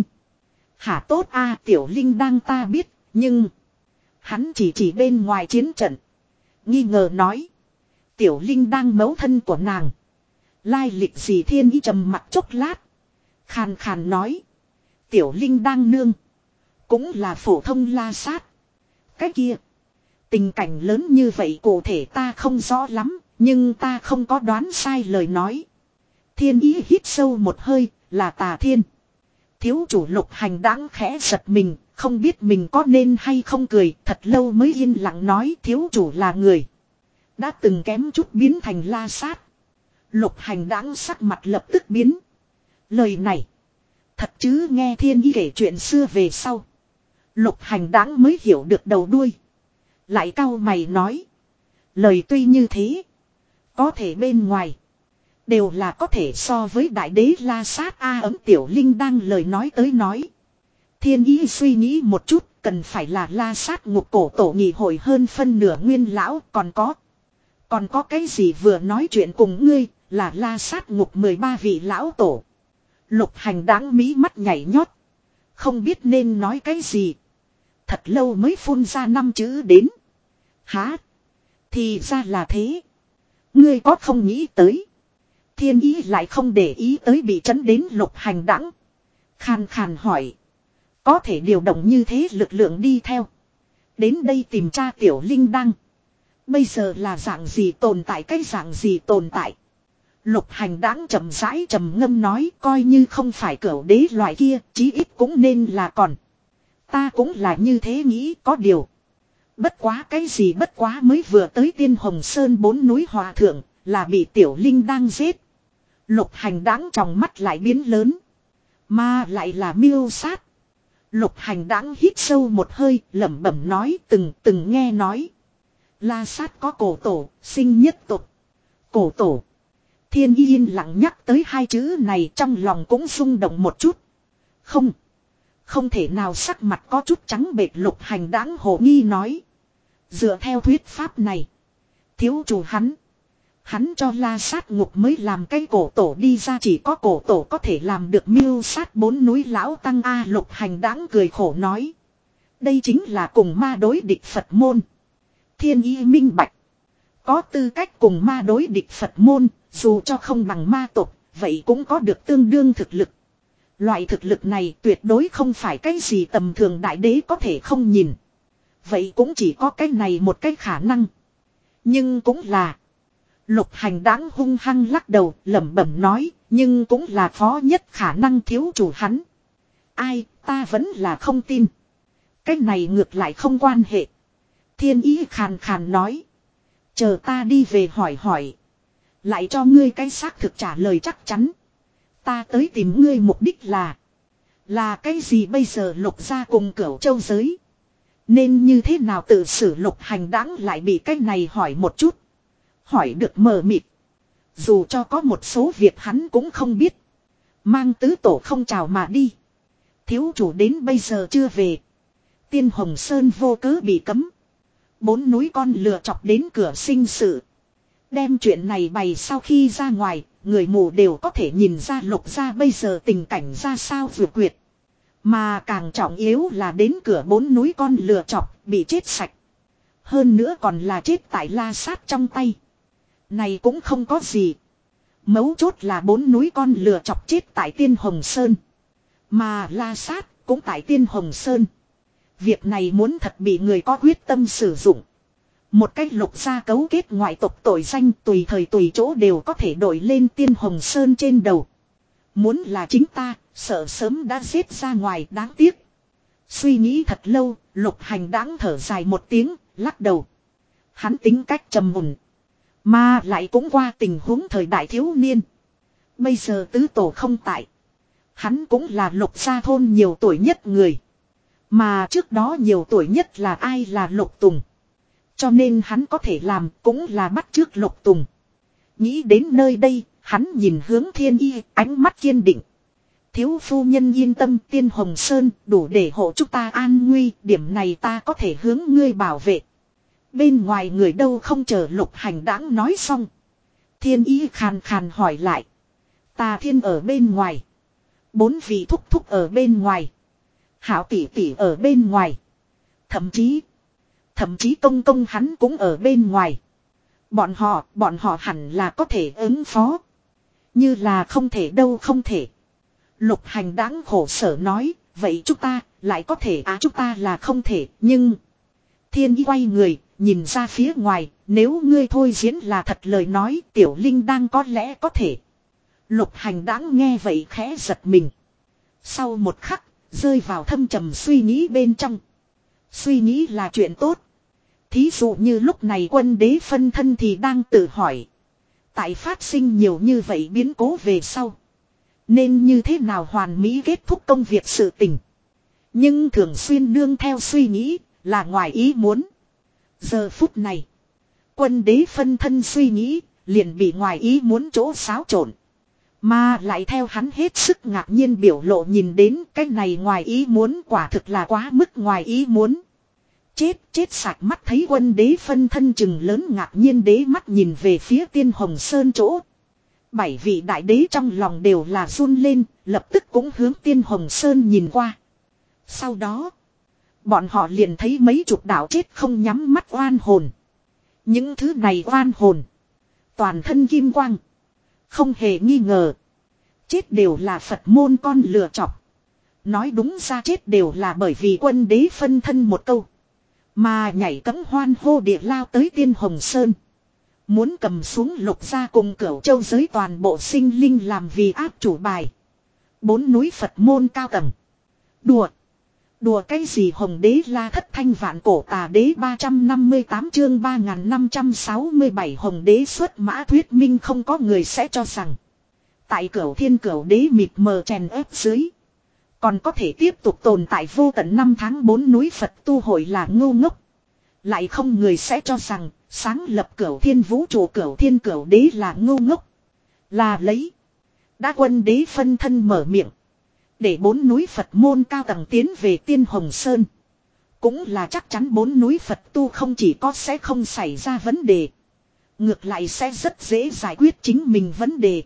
Hả tốt a Tiểu Linh Đăng ta biết. Nhưng. Hắn chỉ chỉ bên ngoài chiến trận. Nghi ngờ nói. Tiểu Linh Đăng mẫu thân của nàng. Lai lịch gì? Thiên Ý trầm mặt chốc lát. Khàn khàn nói. Tiểu Linh Đăng nương. Cũng là phổ thông La Sát. Cái kia. Tình cảnh lớn như vậy cụ thể ta không rõ lắm. Nhưng ta không có đoán sai lời nói. Thiên Ý hít sâu một hơi. Là Tà Thiên. Thiếu chủ. Lục Hành Đãng khẽ giật mình. Không biết mình có nên hay không cười. Thật lâu mới yên lặng nói. Thiếu chủ là người. Đã từng kém chút biến thành La Sát. Lục Hành Đãng sắc mặt lập tức biến. Lời này. Thật chứ? Nghe Thiên Ý kể chuyện xưa về sau. Lục Hành Đãng mới hiểu được đầu đuôi. Lại cau mày nói. Lời tuy như thế. Có thể bên ngoài. Đều là có thể so với đại đế La Sát A ấm. Tiểu Linh đang lời nói tới nói. Thiên Ý suy nghĩ một chút. Cần phải là La Sát ngục cổ tổ nghị hội hơn phân nửa nguyên lão. Còn có. Còn có cái gì vừa nói chuyện cùng ngươi. Là La Sát ngục mười ba vị lão tổ. Lục Hành Đãng mí mắt nhảy nhót. Không biết nên nói cái gì. Thật lâu mới phun ra năm chữ đến. Hả? Thì ra là thế. Ngươi có không nghĩ tới. Thiên Ý lại không để ý tới bị trấn đến Lục Hành Đãng. Khàn khàn hỏi. Có thể điều động như thế lực lượng đi theo. Đến đây tìm tra Tiểu Linh Đăng. Bây giờ là dạng gì tồn tại? Cái dạng gì tồn tại? Lục Hành Đãng chậm rãi trầm ngâm nói. Coi như không phải cửu đế loại kia. Chí ít cũng nên là còn. Ta cũng là như thế nghĩ. Có điều. Bất quá cái gì bất quá mới vừa tới Tiên Hồng Sơn bốn núi hòa thượng. Là bị Tiểu Linh Đăng giết. Lục Hành Đãng trong mắt lại biến lớn. Mà lại là miêu sát. Lục Hành Đãng hít sâu một hơi. Lẩm bẩm nói. Từng từng nghe nói. La Sát có cổ tổ. Sinh nhất tục. Cổ tổ. Thiên Ý yên lặng nhắc tới hai chữ này. Trong lòng cũng rung động một chút. Không. Không thể nào. Sắc mặt có chút trắng bệch. Lục Hành Đãng hồ nghi nói. Dựa theo thuyết pháp này. Thiếu chủ hắn. Hắn cho La Sát ngục mới làm cái cổ tổ đi ra. Chỉ có cổ tổ có thể làm được mưu sát bốn núi lão tăng. A Lục Hành Đãng cười khổ nói. Đây chính là cùng ma đối địch Phật môn. Thiên Ý minh bạch. Có tư cách cùng ma đối địch Phật môn. Dù cho không bằng ma tộc. Vậy cũng có được tương đương thực lực. Loại thực lực này tuyệt đối không phải cái gì tầm thường đại đế có thể không nhìn. Vậy cũng chỉ có cái này một cái khả năng. Nhưng cũng là. Lục Hành Đãng hung hăng lắc đầu lẩm bẩm nói. Nhưng cũng là khó nhất khả năng. Thiếu chủ hắn. Ai ta vẫn là không tin. Cái này ngược lại không quan hệ. Thiên Ý khàn khàn nói. Chờ ta đi về hỏi hỏi. Lại cho ngươi cái xác thực trả lời chắc chắn. Ta tới tìm ngươi mục đích là. Là cái gì bây giờ? Lục gia cùng Cửu Châu giới. Nên như thế nào tự xử? Lục Hành Đãng lại bị cái này hỏi một chút. Hỏi được mờ mịt. Dù cho có một số việc hắn cũng không biết. Mang tứ tổ không chào mà đi. Thiếu chủ đến bây giờ chưa về. Tiên Hồng Sơn vô cớ bị cấm. Bốn núi con lừa chọc đến cửa sinh sự. Đem chuyện này bày sau khi ra ngoài. Người mù đều có thể nhìn ra Lục gia bây giờ tình cảnh ra sao vừa quyệt. Mà càng trọng yếu là đến cửa bốn núi con lừa chọc bị chết sạch. Hơn nữa còn là chết tại La Sát trong tay. Này cũng không có gì. Mấu chốt là bốn núi con lừa chọc chết tại Tiên Hồng Sơn. Mà La Sát cũng tại Tiên Hồng Sơn. Việc này muốn thật bị người có quyết tâm sử dụng. Một cách lục gia cấu kết ngoại tộc tội danh tùy thời tùy chỗ đều có thể đổi lên Tiên Hồng Sơn trên đầu. Muốn là chính ta, sợ sớm đã giết ra ngoài, đáng tiếc. Suy nghĩ thật lâu, Lục Hành Đãng thở dài một tiếng, lắc đầu. Hắn tính cách trầm mùn, mà lại cũng qua tình huống thời đại thiếu niên. Bây giờ tứ tổ không tại. Hắn cũng là Lục gia thôn nhiều tuổi nhất người. Mà trước đó nhiều tuổi nhất là ai, là Lục Tùng. Cho nên hắn có thể làm cũng là bắt chước Lục Tùng. Nghĩ đến nơi đây, hắn nhìn hướng Thiên Y, ánh mắt kiên định. Thiếu phu nhân yên tâm, Tiên Hồng Sơn đủ để hộ chúng ta an nguy, điểm này ta có thể hướng ngươi bảo vệ. Bên ngoài người đâu không chờ Lục Hành Đãng nói xong. Thiên Y khàn khàn hỏi lại. Tà Thiên ở bên ngoài. Bốn vị thúc thúc ở bên ngoài. Hảo tỷ tỷ ở bên ngoài. Thậm chí, thậm chí công công hắn cũng ở bên ngoài. Bọn họ, bọn họ hẳn là có thể ứng phó. Như là không thể đâu không thể. Lục Hành Đãng khổ sở nói, vậy chúng ta lại có thể à, chúng ta là không thể, nhưng... Thiên Y quay người, nhìn ra phía ngoài, nếu ngươi thôi diễn là thật lời nói, Tiểu Linh đang có lẽ có thể. Lục Hành Đãng nghe vậy khẽ giật mình. Sau một khắc, rơi vào thâm trầm suy nghĩ bên trong. Suy nghĩ là chuyện tốt. Thí dụ như lúc này Quân Đế phân thân thì đang tự hỏi. Tại phát sinh nhiều như vậy biến cố về sau, nên như thế nào hoàn mỹ kết thúc công việc sự tình. Nhưng thường xuyên nương theo suy nghĩ là ngoài ý muốn. Giờ phút này, Quân Đế phân thân suy nghĩ liền bị ngoài ý muốn chỗ xáo trộn. Mà lại theo hắn hết sức ngạc nhiên biểu lộ nhìn đến cái này ngoài ý muốn quả thực là quá mức ngoài ý muốn. Chết chết sạch mắt thấy Quân Đế phân thân chừng lớn ngạc nhiên đế mắt nhìn về phía Tiên Hồng Sơn chỗ. Bảy vị đại đế trong lòng đều là run lên, lập tức cũng hướng Tiên Hồng Sơn nhìn qua. Sau đó, bọn họ liền thấy mấy chục đạo chết không nhắm mắt oan hồn. Những thứ này oan hồn, toàn thân kim quang. Không hề nghi ngờ, chết đều là Phật môn con lừa chọc. Nói đúng ra chết đều là bởi vì Quân Đế phân thân một câu, mà nhảy cẫng hoan hô địa lao tới Tiên Hồng Sơn. Muốn cầm xuống Lục gia cùng Cửu Châu giới toàn bộ sinh linh làm vì áp chủ bài. Bốn núi Phật môn cao tầng. Đùa. Đùa cái gì Hồng Đế La Thất Thanh Vạn Cổ Tà Đế ba trăm năm mươi tám chương ba nghìn năm trăm sáu mươi bảy Hồng Đế xuất mã thuyết minh không có người sẽ cho rằng. Tại Cửu Thiên Cửu Đế mịt mờ chèn ép dưới, còn có thể tiếp tục tồn tại vô tận năm tháng bốn núi Phật tu hội là ngu ngốc. Lại không người sẽ cho rằng sáng lập Cửu Thiên vũ trụ Cửu Thiên Cửu Đế là ngu ngốc. Là lấy. Đã Quân Đế phân thân mở miệng, để bốn núi Phật môn cao tầng tiến về Tiên Hồng Sơn, cũng là chắc chắn bốn núi Phật tu không chỉ có sẽ không xảy ra vấn đề, ngược lại sẽ rất dễ giải quyết chính mình vấn đề.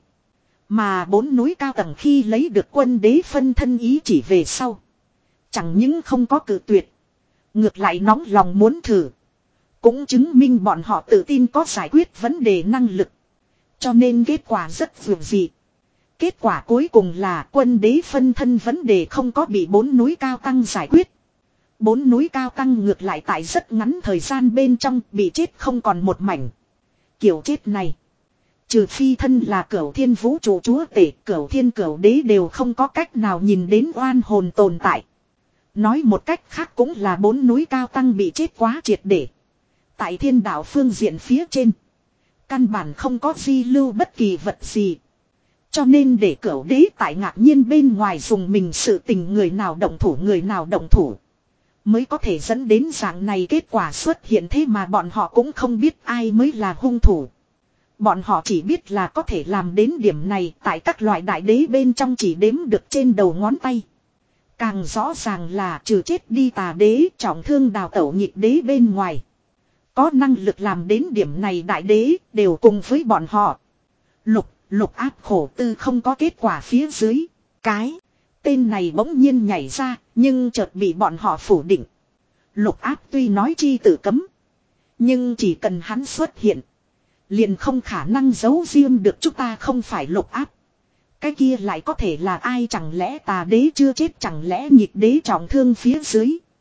Mà bốn núi cao tầng khi lấy được Quân Đế phân thân ý chỉ về sau, chẳng những không có cự tuyệt, ngược lại nóng lòng muốn thử. Cũng chứng minh bọn họ tự tin có giải quyết vấn đề năng lực. Cho nên kết quả rất vượt dị. Kết quả cuối cùng là Quân Đế phân thân vấn đề không có bị bốn núi cao tăng giải quyết. Bốn núi cao tăng ngược lại tại rất ngắn thời gian bên trong bị chết không còn một mảnh. Kiểu chết này, trừ phi thân là Cửu Thiên vũ trụ chúa tể, Cửu Thiên Cửu Đế đều không có cách nào nhìn đến oan hồn tồn tại. Nói một cách khác cũng là bốn núi cao tăng bị chết quá triệt để. Tại thiên đạo phương diện phía trên, căn bản không có di lưu bất kỳ vật gì. Cho nên để Cửu Đế tại ngạc nhiên bên ngoài dùng mình sự tình người nào động thủ người nào động thủ, mới có thể dẫn đến dạng này kết quả xuất hiện. Thế mà bọn họ cũng không biết ai mới là hung thủ. Bọn họ chỉ biết là có thể làm đến điểm này tại các loại đại đế bên trong chỉ đếm được trên đầu ngón tay. Càng rõ ràng là trừ chết đi Tà Đế, trọng thương đào tẩu Nhịp Đế bên ngoài, có năng lực làm đến điểm này đại đế đều cùng với bọn họ. Lục, lục áp khổ tư không có kết quả phía dưới. Cái tên này bỗng nhiên nhảy ra, nhưng chợt bị bọn họ phủ định. Lục áp tuy nói chi tử cấm, nhưng chỉ cần hắn xuất hiện, liền không khả năng giấu riêng được chúng ta không phải Lục áp. Cái kia lại có thể là ai? Chẳng lẽ Tà Đế chưa chết? Chẳng lẽ Nhịp Đế trọng thương phía dưới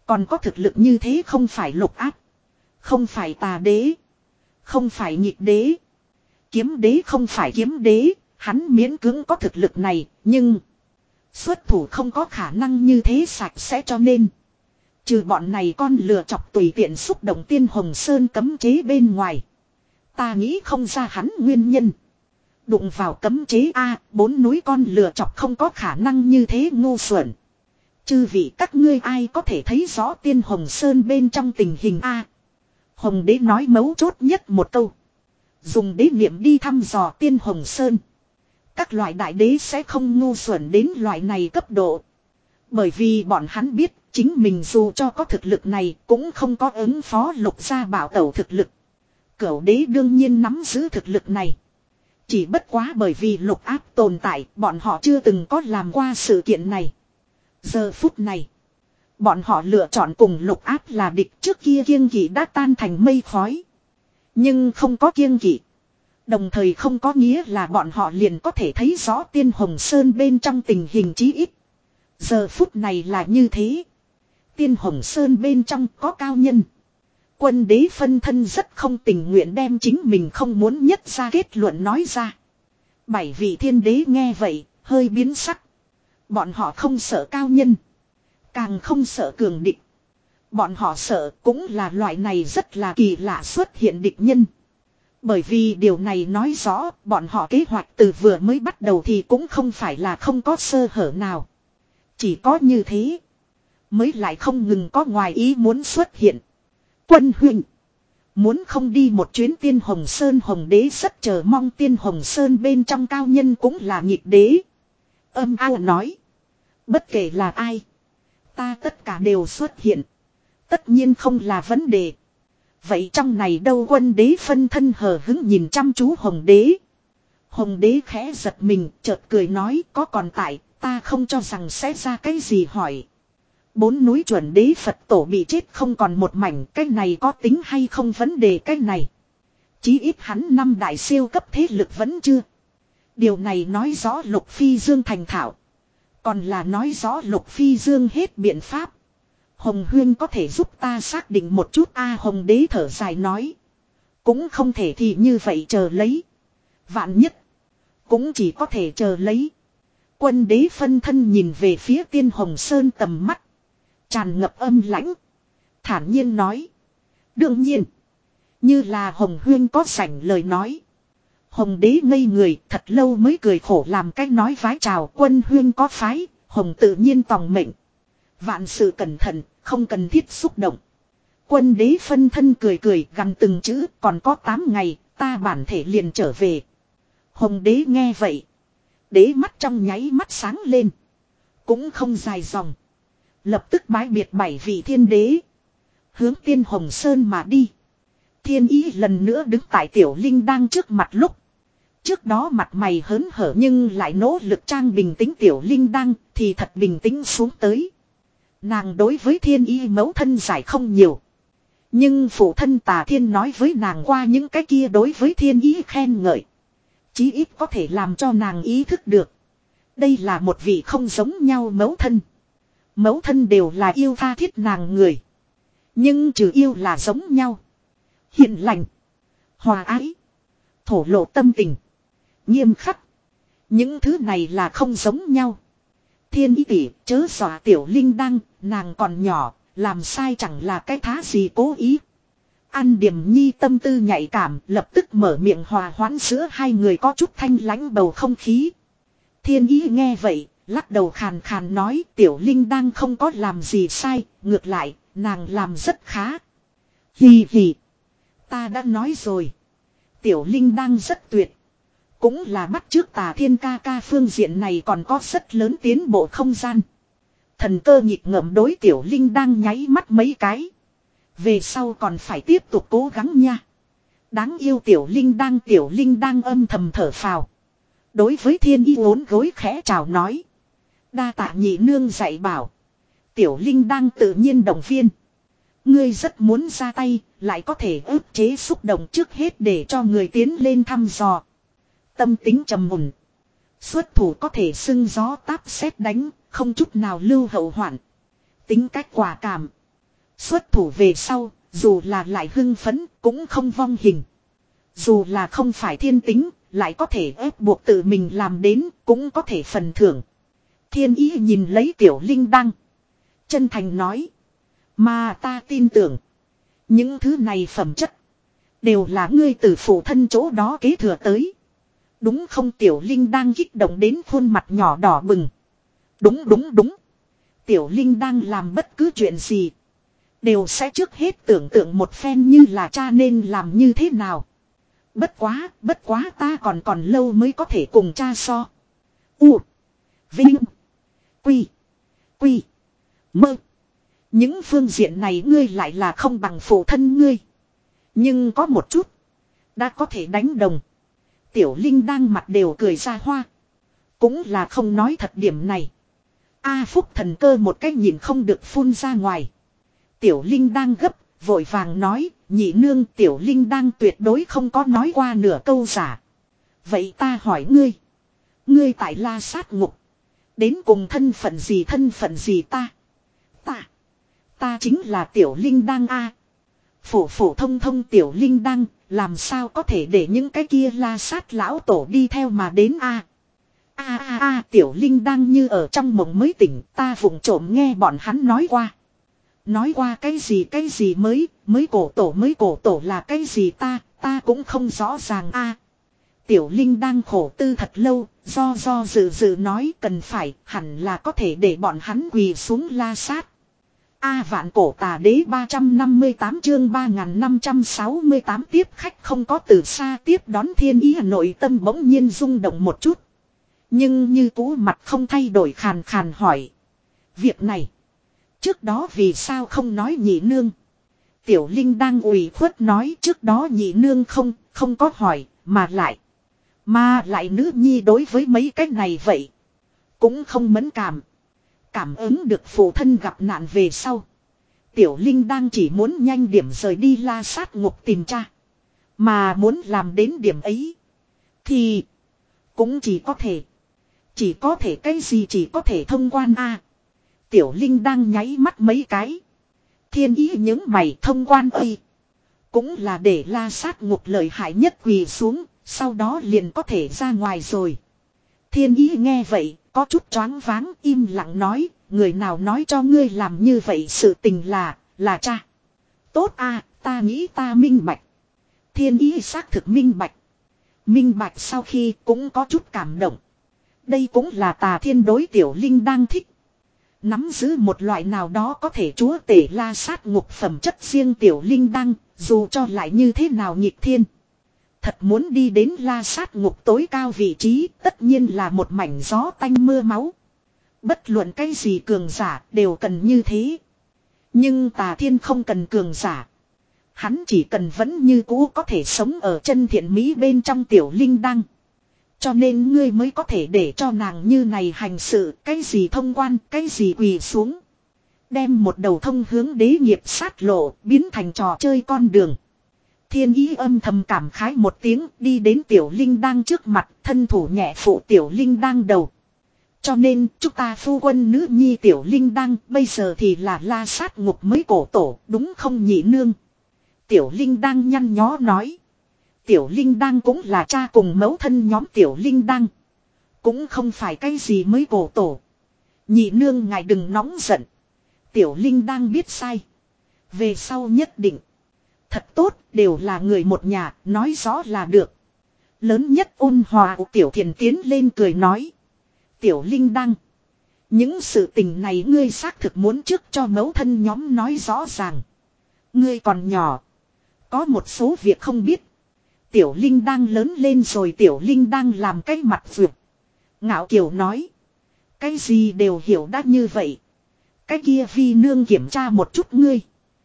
Còn có thực lực như thế không phải lục áp. Không phải tà đế. Không phải nhịp đế. Kiếm đế không phải kiếm đế. Hắn miễn cưỡng có thực lực này. Nhưng xuất thủ không có khả năng như thế sạch sẽ cho nên. Trừ bọn này con lừa chọc tùy tiện xúc động Tiên Hồng Sơn cấm chế bên ngoài. Ta nghĩ không ra hắn nguyên nhân. Đụng vào cấm chế A, bốn núi con lừa chọc không có khả năng như thế ngu xuẩn. Chư vị các ngươi ai có thể thấy rõ Tiên Hồng Sơn bên trong tình hình A. Hồng đế nói mấu chốt nhất một câu. Dùng đế niệm đi thăm dò Tiên Hồng Sơn. Các loại đại đế sẽ không ngu xuẩn đến loại này cấp độ. Bởi vì bọn hắn biết chính mình dù cho có thực lực này cũng không có ứng phó lục gia bảo tẩu thực lực. Cửu đế đương nhiên nắm giữ thực lực này. Chỉ bất quá bởi vì lục áp tồn tại bọn họ chưa từng có làm qua sự kiện này. Giờ phút này. Bọn họ lựa chọn cùng lục áp là địch trước kia kiêng kỵ đã tan thành mây khói. Nhưng không có kiêng kỵ. Đồng thời không có nghĩa là bọn họ liền có thể thấy rõ Tiên Hồng Sơn bên trong tình hình chí ít. Giờ phút này là như thế. Tiên Hồng Sơn bên trong có cao nhân. Quân đế phân thân rất không tình nguyện đem chính mình không muốn nhất ra kết luận nói ra. Bảy vị thiên đế nghe vậy, hơi biến sắc. Bọn họ không sợ cao nhân. Càng không sợ cường địch. Bọn họ sợ cũng là loại này rất là kỳ lạ xuất hiện địch nhân. Bởi vì điều này nói rõ bọn họ kế hoạch từ vừa mới bắt đầu thì cũng không phải là không có sơ hở nào. Chỉ có như thế. Mới lại không ngừng có ngoài ý muốn xuất hiện. Quân huynh. Muốn không đi một chuyến Tiên Hồng Sơn. Hồng đế rất chờ mong Tiên Hồng Sơn bên trong cao nhân cũng là nhịp đế. Âm ao nói. Bất kể là ai. Ta tất cả đều xuất hiện. Tất nhiên không là vấn đề. Vậy trong này đâu quân đế phân thân hờ hứng nhìn chăm chú Hồng đế. Hồng đế khẽ giật mình chợt cười nói có còn tại ta không cho rằng sẽ ra cái gì hỏi. Bốn núi chuẩn đế Phật tổ bị chết không còn một mảnh cái này có tính hay không vấn đề cái này. Chí ít hắn năm đại siêu cấp thế lực vẫn chưa. Điều này nói rõ Lục Phi Dương thành thạo. Còn là nói rõ Lục Phi Dương hết biện pháp. Hồng Huyên có thể giúp ta xác định một chút a Hồng đế thở dài nói. Cũng không thể thì như vậy chờ lấy. Vạn nhất. Cũng chỉ có thể chờ lấy. Quân đế phân thân nhìn về phía Tiên Hồng Sơn tầm mắt. Tràn ngập âm lãnh. Thản nhiên nói. Đương nhiên. Như là Hồng Huyên có sảnh lời nói. Hồng đế ngây người thật lâu mới cười khổ làm cách nói vái chào quân Huyên có phái. Hồng tự nhiên tòng mệnh. Vạn sự cẩn thận, không cần thiết xúc động. Quân đế phân thân cười cười gằn từng chữ còn có tám ngày, ta bản thể liền trở về. Hồng đế nghe vậy. Đế mắt trong nháy mắt sáng lên. Cũng không dài dòng. Lập tức bái biệt bảy vị thiên đế. Hướng Tiên Hồng Sơn mà đi. Thiên ý lần nữa đứng tại Tiểu Linh đang trước mặt lúc. Trước đó mặt mày hớn hở nhưng lại nỗ lực trang bình tĩnh Tiểu Linh đang thì thật bình tĩnh xuống tới. Nàng đối với thiên y mẫu thân giải không nhiều. Nhưng phụ thân Tà Thiên nói với nàng qua những cái kia đối với thiên y khen ngợi. Chí ít có thể làm cho nàng ý thức được. Đây là một vị không giống nhau mẫu thân. Mẫu thân đều là yêu tha thiết nàng người. Nhưng trừ yêu là giống nhau. Hiền lành. Hòa ái. Thổ lộ tâm tình. Nghiêm khắc. Những thứ này là không giống nhau. Thiên ý tỷ chớ dọa Tiểu Linh đăng. Nàng còn nhỏ. Làm sai chẳng là cái thá gì cố ý. An Điểm Nhi tâm tư nhạy cảm. Lập tức mở miệng hòa hoãn giữa hai người có chút thanh lãnh bầu không khí. Thiên ý nghe vậy. Lắc đầu khàn khàn nói Tiểu Linh đang không có làm gì sai. Ngược lại nàng làm rất khá. Hì hì. Ta đã nói rồi. Tiểu Linh đang rất tuyệt. Cũng là bắt trước Tà Thiên ca ca phương diện này còn có rất lớn tiến bộ không gian. Thần cơ nhịp ngậm đối Tiểu Linh đang nháy mắt mấy cái. Về sau còn phải tiếp tục cố gắng nha. Đáng yêu Tiểu Linh đang Tiểu Linh đang âm thầm thở phào. Đối với Thiên Y uốn gối khẽ chào nói. Đa tạ nhị nương dạy bảo. Tiểu Linh đang tự nhiên động viên. Ngươi rất muốn ra tay, lại có thể ức chế xúc động trước hết để cho người tiến lên thăm dò. Tâm tính trầm mùn. Xuất thủ có thể xưng gió táp sét đánh, không chút nào lưu hậu hoạn. Tính cách quả cảm. Xuất thủ về sau, dù là lại hưng phấn, cũng không vong hình. Dù là không phải thiên tính, lại có thể ép buộc tự mình làm đến, cũng có thể phần thưởng. Thiên ý nhìn lấy tiểu linh đăng. Chân thành nói. Mà ta tin tưởng. Những thứ này phẩm chất. Đều là ngươi từ phụ thân chỗ đó kế thừa tới. Đúng không? Tiểu linh đang kích động đến khuôn mặt nhỏ đỏ bừng. Đúng đúng đúng. Tiểu linh đang làm bất cứ chuyện gì. Đều sẽ trước hết tưởng tượng một phen như là cha nên làm như thế nào. Bất quá, bất quá ta còn còn lâu mới có thể cùng cha so. U. Vinh. Quy. Quy. Mơ. Những phương diện này ngươi lại là không bằng phụ thân ngươi. Nhưng có một chút. Đã có thể đánh đồng. Tiểu Linh đang mặt đều cười ra hoa. Cũng là không nói thật điểm này. A Phúc thần cơ một cách nhìn không được phun ra ngoài. Tiểu Linh đang gấp, vội vàng nói, nhị nương Tiểu Linh đang tuyệt đối không có nói qua nửa câu giả. Vậy ta hỏi ngươi. Ngươi tại La Sát Ngục. Đến cùng thân phận gì thân phận gì ta? Ta. Ta chính là Tiểu Linh đang a. Phổ phổ thông thông Tiểu Linh đang, làm sao có thể để những cái kia La Sát lão tổ đi theo mà đến a? A a a Tiểu Linh đang như ở trong mộng mới tỉnh, ta vụng trộm nghe bọn hắn nói qua. Nói qua cái gì cái gì mới, mới cổ tổ mới cổ tổ là cái gì ta, ta cũng không rõ ràng a. Tiểu Linh đang khổ tư thật lâu, do do dự dự nói cần phải, hẳn là có thể để bọn hắn quỳ xuống La Sát. A vạn cổ tà đế ba trăm năm mươi tám chương ba nghìn năm trăm sáu mươi tám tiếp khách không có từ xa tiếp đón thiên ý nội tâm bỗng nhiên rung động một chút. Nhưng như cũ mặt không thay đổi khàn khàn hỏi. Việc này. Trước đó vì sao không nói nhị nương. Tiểu Linh đang ủy khuất nói trước đó nhị nương không, không có hỏi, mà lại. Mà lại nữ nhi đối với mấy cái này vậy. Cũng không mẫn cảm. Cảm ứng được phụ thân gặp nạn về sau. Tiểu Linh đang chỉ muốn nhanh điểm rời đi La Sát Ngục tìm cha. Mà muốn làm đến điểm ấy. Thì. Cũng chỉ có thể. Chỉ có thể cái gì chỉ có thể thông quan a. Tiểu Linh đang nháy mắt mấy cái. Thiên ý những mày thông quan ơi. Cũng là để La Sát Ngục lợi hại nhất quỳ xuống. Sau đó liền có thể ra ngoài rồi. Thiên ý nghe vậy. Có chút choáng váng im lặng nói. Người nào nói cho ngươi làm như vậy sự tình là. Là cha. Tốt a, ta nghĩ ta minh bạch. Thiên ý xác thực minh bạch. Minh bạch sau khi cũng có chút cảm động. Đây cũng là Tà Thiên đối Tiểu Linh đang thích. Nắm giữ một loại nào đó có thể chúa tể La Sát Ngục phẩm chất riêng Tiểu Linh đăng, dù cho lại như thế nào nghịch thiên. Thật muốn đi đến La Sát Ngục tối cao vị trí, tất nhiên là một mảnh gió tanh mưa máu. Bất luận cái gì cường giả đều cần như thế. Nhưng Tà Thiên không cần cường giả. Hắn chỉ cần vẫn như cũ có thể sống ở chân thiện mỹ bên trong Tiểu Linh đăng. Cho nên ngươi mới có thể để cho nàng như này hành sự, cái gì thông quan, cái gì quỳ xuống. Đem một đầu thông hướng đế nghiệp sát lộ, biến thành trò chơi con đường. Thiên ý âm thầm cảm khái một tiếng, đi đến Tiểu Linh đang trước mặt, thân thủ nhẹ phụ Tiểu Linh đang đầu. Cho nên, chúng ta phu quân nữ nhi Tiểu Linh đang, bây giờ thì là La Sát Ngục mới cổ tổ, đúng không nhị nương? Tiểu Linh đang nhăn nhó nói. Tiểu Linh Đăng cũng là cha cùng mẫu thân nhóm Tiểu Linh Đăng. Cũng không phải cái gì mới cổ tổ. Nhị nương ngài đừng nóng giận. Tiểu Linh Đăng biết sai. Về sau nhất định. Thật tốt, đều là người một nhà, nói rõ là được. Lớn nhất ôn hòa của Tiểu Thiền tiến lên cười nói. Tiểu Linh Đăng. Những sự tình này ngươi xác thực muốn trước cho mẫu thân nhóm nói rõ ràng. Ngươi còn nhỏ. Có một số việc không biết. Tiểu Linh đang lớn lên rồi Tiểu Linh đang làm cái mặt vượt. Ngạo Kiều nói. Cái gì đều hiểu đã như vậy. Cái kia vi nương kiểm tra một chút ngươi.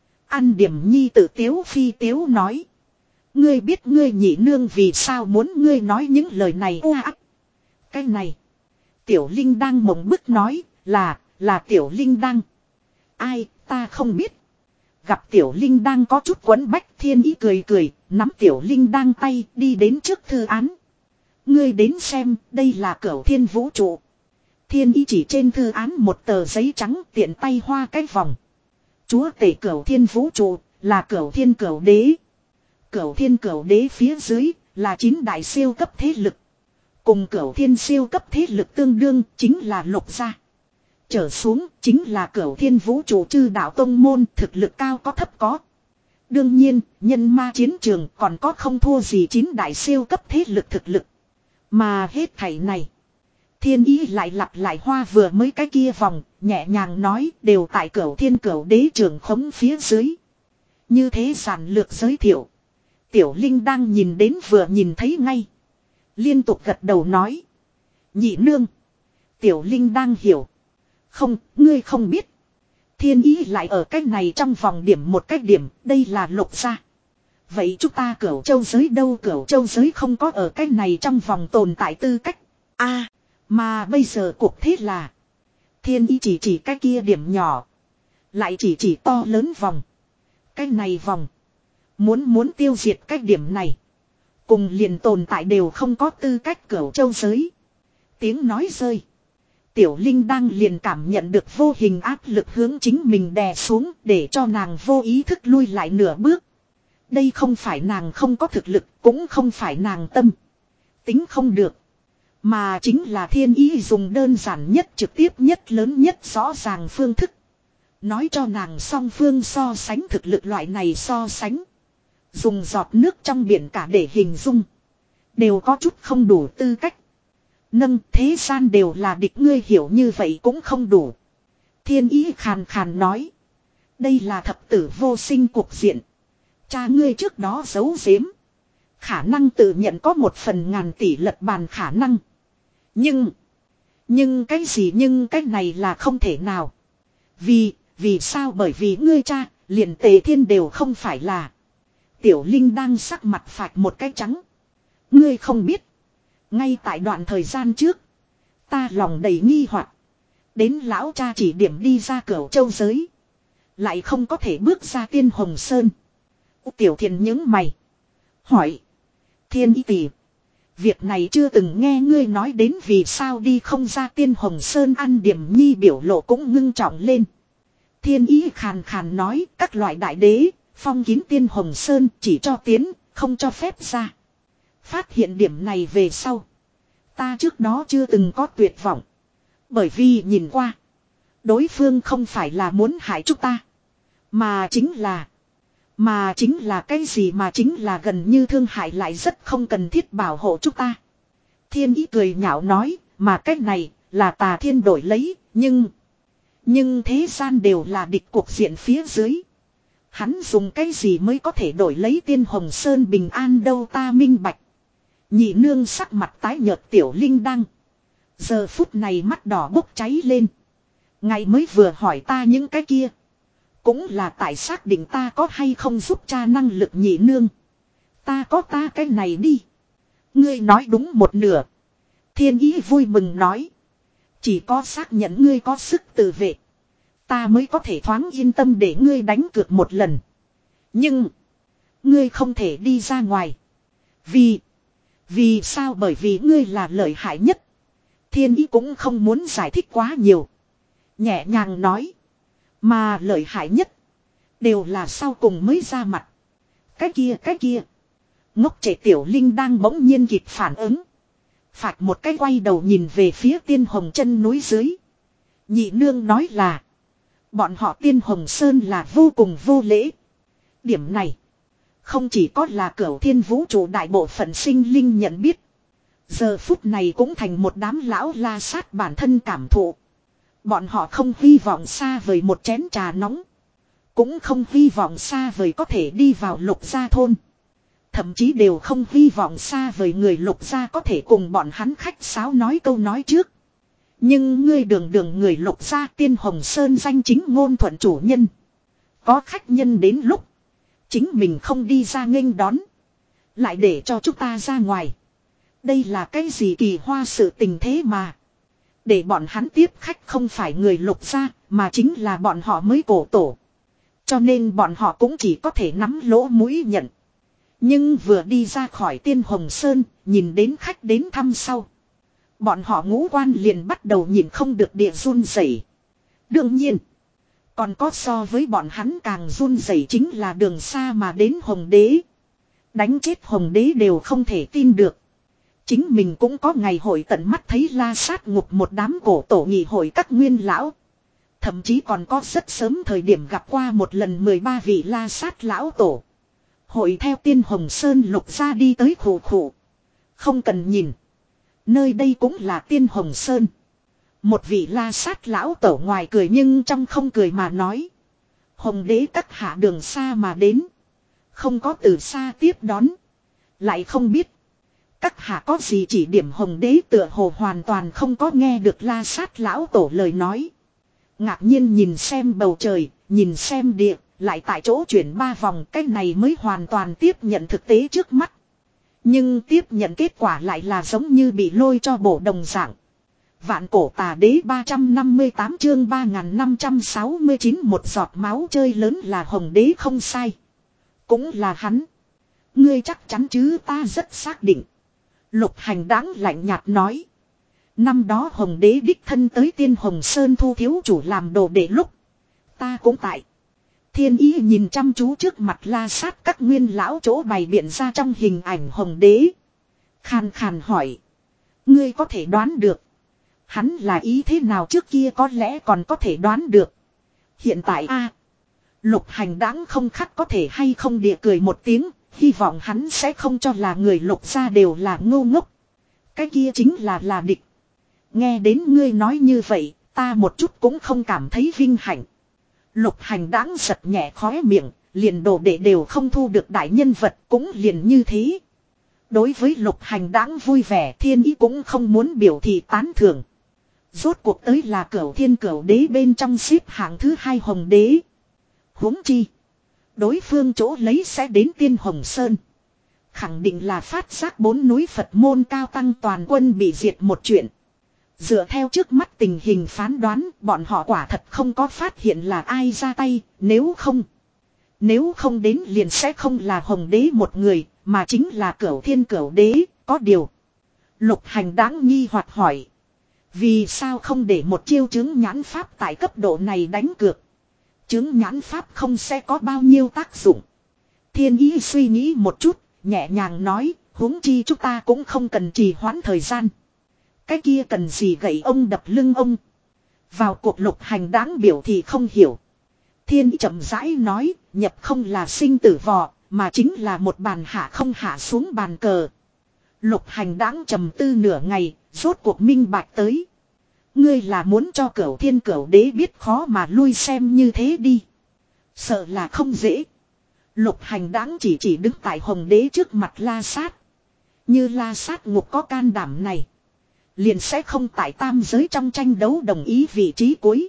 Ăn điểm nhi tự tiếu phi tiếu nói. Ngươi biết ngươi nhị nương vì sao muốn ngươi nói những lời này à, cái này. Tiểu Linh đang mộng bức nói là, là Tiểu Linh đang. Ai, ta không biết. Gặp Tiểu Linh đang có chút quấn bách thiên ý cười cười, nắm Tiểu Linh đang tay đi đến trước thư án. Ngươi đến xem, đây là Cửu Thiên Vũ Trụ. Thiên ý chỉ trên thư án một tờ giấy trắng tiện tay hoa cái vòng. Chúa tể Cửu Thiên vũ trụ là Cửu Thiên Cửu Đế. Cửu Thiên Cửu Đế phía dưới là chín đại siêu cấp thế lực. Cùng Cửu Thiên siêu cấp thế lực tương đương chính là Lục gia. Trở xuống chính là Cửu Thiên vũ trụ chư đạo tông môn, thực lực cao có thấp có. Đương nhiên, nhân ma chiến trường còn có không thua gì chín đại siêu cấp thế lực thực lực. Mà hết thảy này, Thiên Ý lại lặp lại hoa vừa mới cái kia vòng, nhẹ nhàng nói đều tại Cửu Thiên Cửu Đế trường khống phía dưới. Như thế giản lược giới thiệu. Tiểu Linh đang nhìn đến vừa nhìn thấy ngay. Liên tục gật đầu nói. Nhị nương. Tiểu Linh đang hiểu. Không, ngươi không biết. Thiên Ý lại ở cách này trong vòng điểm một cách điểm, đây là Lục gia. Vậy chúng ta Cửu Châu giới đâu? Cửu Châu giới không có ở cách này trong vòng tồn tại tư cách. A, mà bây giờ cuộc thế là. Thiên Ý chỉ chỉ cái kia điểm nhỏ. Lại chỉ chỉ to lớn vòng. Cái này vòng. Muốn muốn tiêu diệt cái điểm này. Cùng liền tồn tại đều không có tư cách Cửu Châu giới. Tiếng nói rơi. Tiểu Linh đang liền cảm nhận được vô hình áp lực hướng chính mình đè xuống để cho nàng vô ý thức lui lại nửa bước. Đây không phải nàng không có thực lực, cũng không phải nàng tâm. Tính không được. Mà chính là Thiên Ý dùng đơn giản nhất, trực tiếp nhất, lớn nhất, rõ ràng phương thức. Nói cho nàng song phương so sánh thực lực loại này so sánh. Dùng giọt nước trong biển cả để hình dung. Đều có chút không đủ tư cách. Nâng thế gian đều là địch, ngươi hiểu như vậy cũng không đủ. Thiên Ý khàn khàn nói. Đây là thập tử vô sinh cuộc diện. Cha ngươi trước đó giấu giếm. Khả năng tự nhận có một phần ngàn tỷ lật bàn khả năng. Nhưng. Nhưng cái gì nhưng cái này là không thể nào. Vì, vì sao? Bởi vì ngươi cha, liền Tề Thiên đều không phải là. Tiểu Linh đang sắc mặt phạch một cái trắng. Ngươi không biết. Ngay tại đoạn thời gian trước. Ta lòng đầy nghi hoặc. Đến lão cha chỉ điểm đi ra Cửu Châu giới. Lại không có thể bước ra Tiên Hồng Sơn. Tiểu Thiền những mày. Hỏi. Thiên Ý tỷ. Việc này chưa từng nghe ngươi nói đến, vì sao đi không ra Tiên Hồng Sơn? Ăn điểm nhi biểu lộ cũng ngưng trọng lên. Thiên Ý khàn khàn nói các loại đại đế. Phong kín Tiên Hồng Sơn chỉ cho tiến, không cho phép ra. Phát hiện điểm này về sau. Ta trước đó chưa từng có tuyệt vọng. Bởi vì nhìn qua. Đối phương không phải là muốn hại chúng ta. Mà chính là. Mà chính là cái gì? Mà chính là gần như thương hại lại rất không cần thiết bảo hộ chúng ta. Thiên Ý cười nhạo nói. Mà cái này là Tà Thiên đổi lấy. Nhưng. Nhưng thế gian đều là địch, cuộc diện phía dưới. Hắn dùng cái gì mới có thể đổi lấy Tiên Hồng Sơn bình an đâu? Ta minh bạch. Nhị nương sắc mặt tái nhợt. Tiểu Linh đăng. Giờ phút này mắt đỏ bốc cháy lên. Ngày mới vừa hỏi ta những cái kia. Cũng là tại xác định ta có hay không giúp cha năng lực. Nhị nương. Ta có ta cái này đi. Ngươi nói đúng một nửa. Thiên Ý vui mừng nói. Chỉ có xác nhận ngươi có sức tự vệ. Ta mới có thể thoáng yên tâm để ngươi đánh cược một lần. Nhưng. Ngươi không thể đi ra ngoài. Vì. Vì sao? Bởi vì ngươi là lợi hại nhất. Thiên Ý cũng không muốn giải thích quá nhiều. Nhẹ nhàng nói. Mà lợi hại nhất. Đều là sau cùng mới ra mặt. Cái kia cái kia. Ngốc trẻ Tiểu Linh đang bỗng nhiên kịp phản ứng. Phạt một cái quay đầu nhìn về phía Tiên Hồng chân núi dưới. Nhị nương nói là. Bọn họ Tiên Hồng Sơn là vô cùng vô lễ. Điểm này. Không chỉ có là Cửu Thiên vũ trụ đại bộ phận sinh linh nhận biết. Giờ phút này cũng thành một đám lão la sát bản thân cảm thụ. Bọn họ không hy vọng xa vời một chén trà nóng. Cũng không hy vọng xa vời có thể đi vào Lục gia thôn. Thậm chí đều không hy vọng xa vời người Lục gia có thể cùng bọn hắn khách sáo nói câu nói trước. Nhưng ngươi đường đường người Lục gia Tiên Hồng Sơn danh chính ngôn thuận chủ nhân. Có khách nhân đến lúc. Chính mình không đi ra nghênh đón. Lại để cho chúng ta ra ngoài. Đây là cái gì kỳ hoa sự tình thế mà. Để bọn hắn tiếp khách không phải người Lục gia, mà chính là bọn họ mới cổ tổ. Cho nên bọn họ cũng chỉ có thể nắm lỗ mũi nhận. Nhưng vừa đi ra khỏi Tiên Hồng Sơn, nhìn đến khách đến thăm sau. Bọn họ ngũ quan liền bắt đầu nhìn không được địa run rẩy. Đương nhiên, Còn có so với bọn hắn càng run rẩy chính là đường xa mà đến Hồng Đế. Đánh chết Hồng Đế đều không thể tin được. Chính mình cũng có ngày hội tận mắt thấy La Sát ngục một đám cổ tổ nghị hội các nguyên lão. Thậm chí còn có rất sớm thời điểm gặp qua một lần mười ba vị La Sát lão tổ. Hội theo Tiên Hồng Sơn lục ra đi tới khổ khổ. Không cần nhìn. Nơi đây cũng là Tiên Hồng Sơn. Một vị La Sát lão tổ ngoài cười nhưng trong không cười mà nói. Hồng Đế các hạ đường xa mà đến. Không có từ xa tiếp đón. Lại không biết. Các hạ có gì chỉ điểm Hồng Đế tựa hồ hoàn toàn không có nghe được La Sát lão tổ lời nói. Ngạc nhiên nhìn xem bầu trời, nhìn xem địa, lại tại chỗ chuyển ba vòng, cái này mới hoàn toàn tiếp nhận thực tế trước mắt. Nhưng tiếp nhận kết quả lại là giống như bị lôi cho bổ đồng dạng. Vạn cổ tà đế ba trăm năm mươi tám chương ba nghìn năm trăm sáu mươi chín một giọt máu chơi lớn là Hồng Đế không sai. Cũng là hắn. Ngươi chắc chắn chứ, ta rất xác định. Lục Hành đáng lạnh nhạt nói. Năm đó Hồng Đế đích thân tới Tiên Hồng Sơn thu thiếu chủ làm đồ để lúc. Ta cũng tại. Thiên Ý nhìn chăm chú trước mặt La Sát các nguyên lão chỗ bày biện ra trong hình ảnh Hồng Đế. Khàn khàn hỏi. Ngươi có thể đoán được. Hắn là ý thế nào trước kia có lẽ còn có thể đoán được. Hiện tại a Lục Hành đáng không khắc có thể hay không địa cười một tiếng. Hy vọng hắn sẽ không cho là người lục gia đều là ngu ngốc. Cái kia chính là là địch. Nghe đến ngươi nói như vậy, ta một chút cũng không cảm thấy vinh hạnh. Lục Hành đáng giật nhẹ khóe miệng, liền đồ đệ đều không thu được đại nhân vật cũng liền như thế. Đối với Lục Hành đáng vui vẻ, Thiên Ý cũng không muốn biểu thị tán thưởng. Rốt cuộc tới là Cửu Thiên Cửu Đế bên trong xếp hạng thứ hai Hồng Đế. Huống chi. Đối phương chỗ lấy sẽ đến Tiên Hồng Sơn. Khẳng định là phát giác bốn núi Phật môn cao tăng toàn quân bị diệt một chuyện. Dựa theo trước mắt tình hình phán đoán, bọn họ quả thật không có phát hiện là ai ra tay, nếu không. Nếu không đến liền sẽ không là Hồng Đế một người, mà chính là Cửu Thiên Cửu Đế, có điều. Lục Hành đáng nghi hoặc hỏi. Vì sao không để một chiêu chứng nhãn pháp tại cấp độ này đánh cược? Chứng nhãn pháp không sẽ có bao nhiêu tác dụng. Thiên Ý suy nghĩ một chút, nhẹ nhàng nói, huống chi chúng ta cũng không cần trì hoãn thời gian. Cái kia cần gì gậy ông đập lưng ông. Vào cuộc Lục Hành đáng biểu thì không hiểu. Thiên Ý chậm rãi nói, nhập không là sinh tử vò, mà chính là một bàn hạ không hạ xuống bàn cờ. Lục Hành đáng trầm tư nửa ngày, rốt cuộc minh bạch tới. Ngươi là muốn cho Cửu Thiên Cửu Đế biết khó mà lui xem như thế đi. Sợ là không dễ. Lục Hành đáng chỉ chỉ đứng tại Hồng Đế trước mặt La Sát. Như La Sát ngục có can đảm này. Liền sẽ không tại tam giới trong tranh đấu đồng ý vị trí cuối.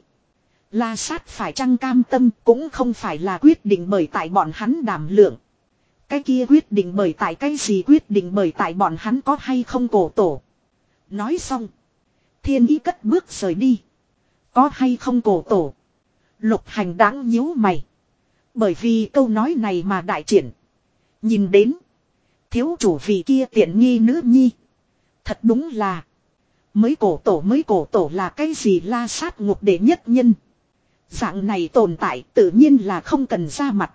La Sát phải chăng cam tâm cũng không phải là quyết định bởi tại bọn hắn đảm lượng. Cái kia quyết định bởi tại cái gì quyết định bởi tại bọn hắn có hay không cổ tổ. Nói xong. Thiên Ý cất bước rời đi. Có hay không cổ tổ. Lục Hành đáng nhíu mày. Bởi vì câu nói này mà đại triển. Nhìn đến. Thiếu chủ vị kia tiện nghi nữ nhi. Thật đúng là. Mới cổ tổ mới cổ tổ là cái gì La Sát ngục đệ nhất nhân. Dạng này tồn tại tự nhiên là không cần ra mặt.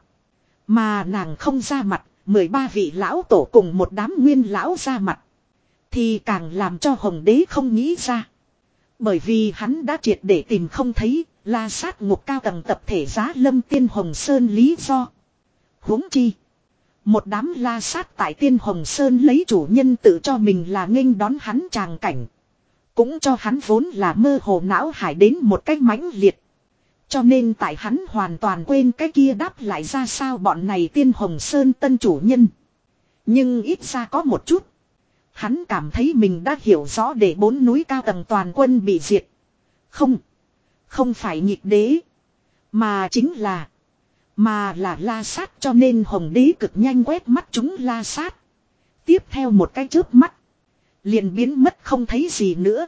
Mà nàng không ra mặt. mười ba vị lão tổ cùng một đám nguyên lão ra mặt. Thì càng làm cho Hồng Đế không nghĩ ra. Bởi vì hắn đã triệt để tìm không thấy La Sát ngục cao tầng tập thể giá lâm Tiên Hồng Sơn lý do. Huống chi. Một đám La Sát tại Tiên Hồng Sơn lấy chủ nhân tự cho mình là nghênh đón hắn tràng cảnh. Cũng cho hắn vốn là mơ hồ não hải đến một cách mãnh liệt. Cho nên tại hắn hoàn toàn quên cái kia đáp lại ra sao bọn này Tiên Hồng Sơn tân chủ nhân. Nhưng ít ra có một chút. Hắn cảm thấy mình đã hiểu rõ để bốn núi cao tầng toàn quân bị diệt. Không. Không phải nhịp đế. Mà chính là. Mà là La Sát cho nên Hồng Đế cực nhanh quét mắt chúng La Sát. Tiếp theo một cái chớp mắt. Liền biến mất không thấy gì nữa.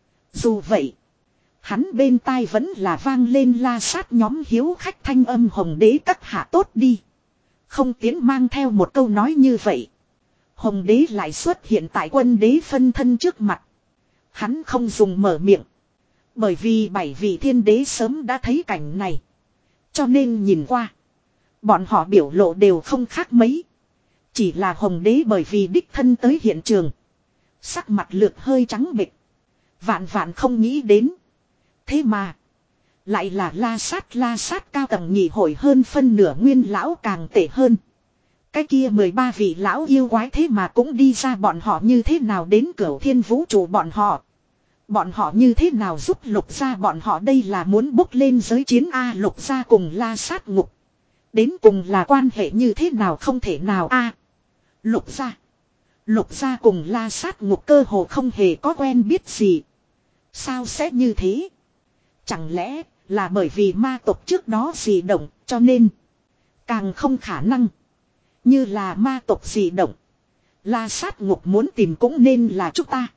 Dù vậy. Hắn bên tai vẫn là vang lên La Sát nhóm hiếu khách thanh âm Hồng Đế các hạ tốt đi. Không tiến mang theo một câu nói như vậy. Hồng Đế lại xuất hiện tại quân đế phân thân trước mặt. Hắn không dùng mở miệng. Bởi vì bảy vị thiên đế sớm đã thấy cảnh này. Cho nên nhìn qua. Bọn họ biểu lộ đều không khác mấy. Chỉ là Hồng Đế bởi vì đích thân tới hiện trường. Sắc mặt lược hơi trắng bệch. Vạn vạn không nghĩ đến. Thế mà. Lại là la sát la sát cao tầng nhị hội hơn phân nửa nguyên lão càng tệ hơn. Cái kia mười ba vị lão yêu quái thế mà cũng đi ra, bọn họ như thế nào đến Cửu Thiên vũ trụ bọn họ. Bọn họ như thế nào giúp Lục gia, bọn họ đây là muốn bốc lên giới chiến A. Lục gia cùng la sát ngục. Đến cùng là quan hệ như thế nào, không thể nào A. Lục gia. Lục gia cùng la sát ngục cơ hồ không hề có quen biết gì. Sao sẽ như thế? Chẳng lẽ là bởi vì ma tộc trước đó dị động cho nên. Càng không khả năng. Như là ma tộc dị động. La sát ngục muốn tìm cũng nên là chúng ta.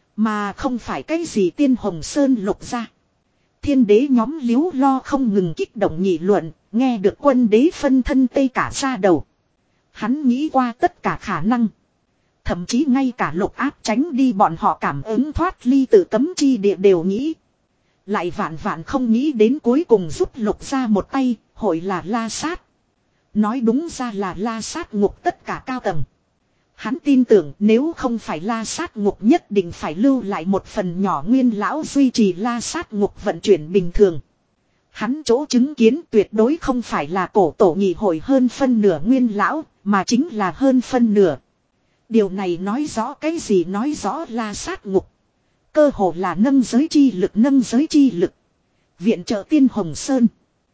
Mà không phải cái gì Tiên Hồng Sơn Lục gia. Thiên đế nhóm liếu lo không ngừng kích động nghị luận. Nghe được quân đế phân thân tê cả ra đầu. Hắn nghĩ qua tất cả khả năng. Thậm chí ngay cả Lục Áp tránh đi bọn họ cảm ứng thoát ly tự cấm chi địa đều nghĩ. Lại vạn vạn không nghĩ đến cuối cùng giúp Lục gia một tay, hội là la sát. Nói đúng ra là la sát ngục tất cả cao tầng. Hắn tin tưởng nếu không phải la sát ngục nhất định phải lưu lại một phần nhỏ nguyên lão duy trì la sát ngục vận chuyển bình thường. Hắn chỗ chứng kiến tuyệt đối không phải là cổ tổ nghị hội hơn phân nửa nguyên lão, mà chính là hơn phân nửa. Điều này nói rõ cái gì, nói rõ la sát ngục. Cơ hồ là nâng giới chi lực, nâng giới chi lực. Viện trợ Tiên Hồng Sơn.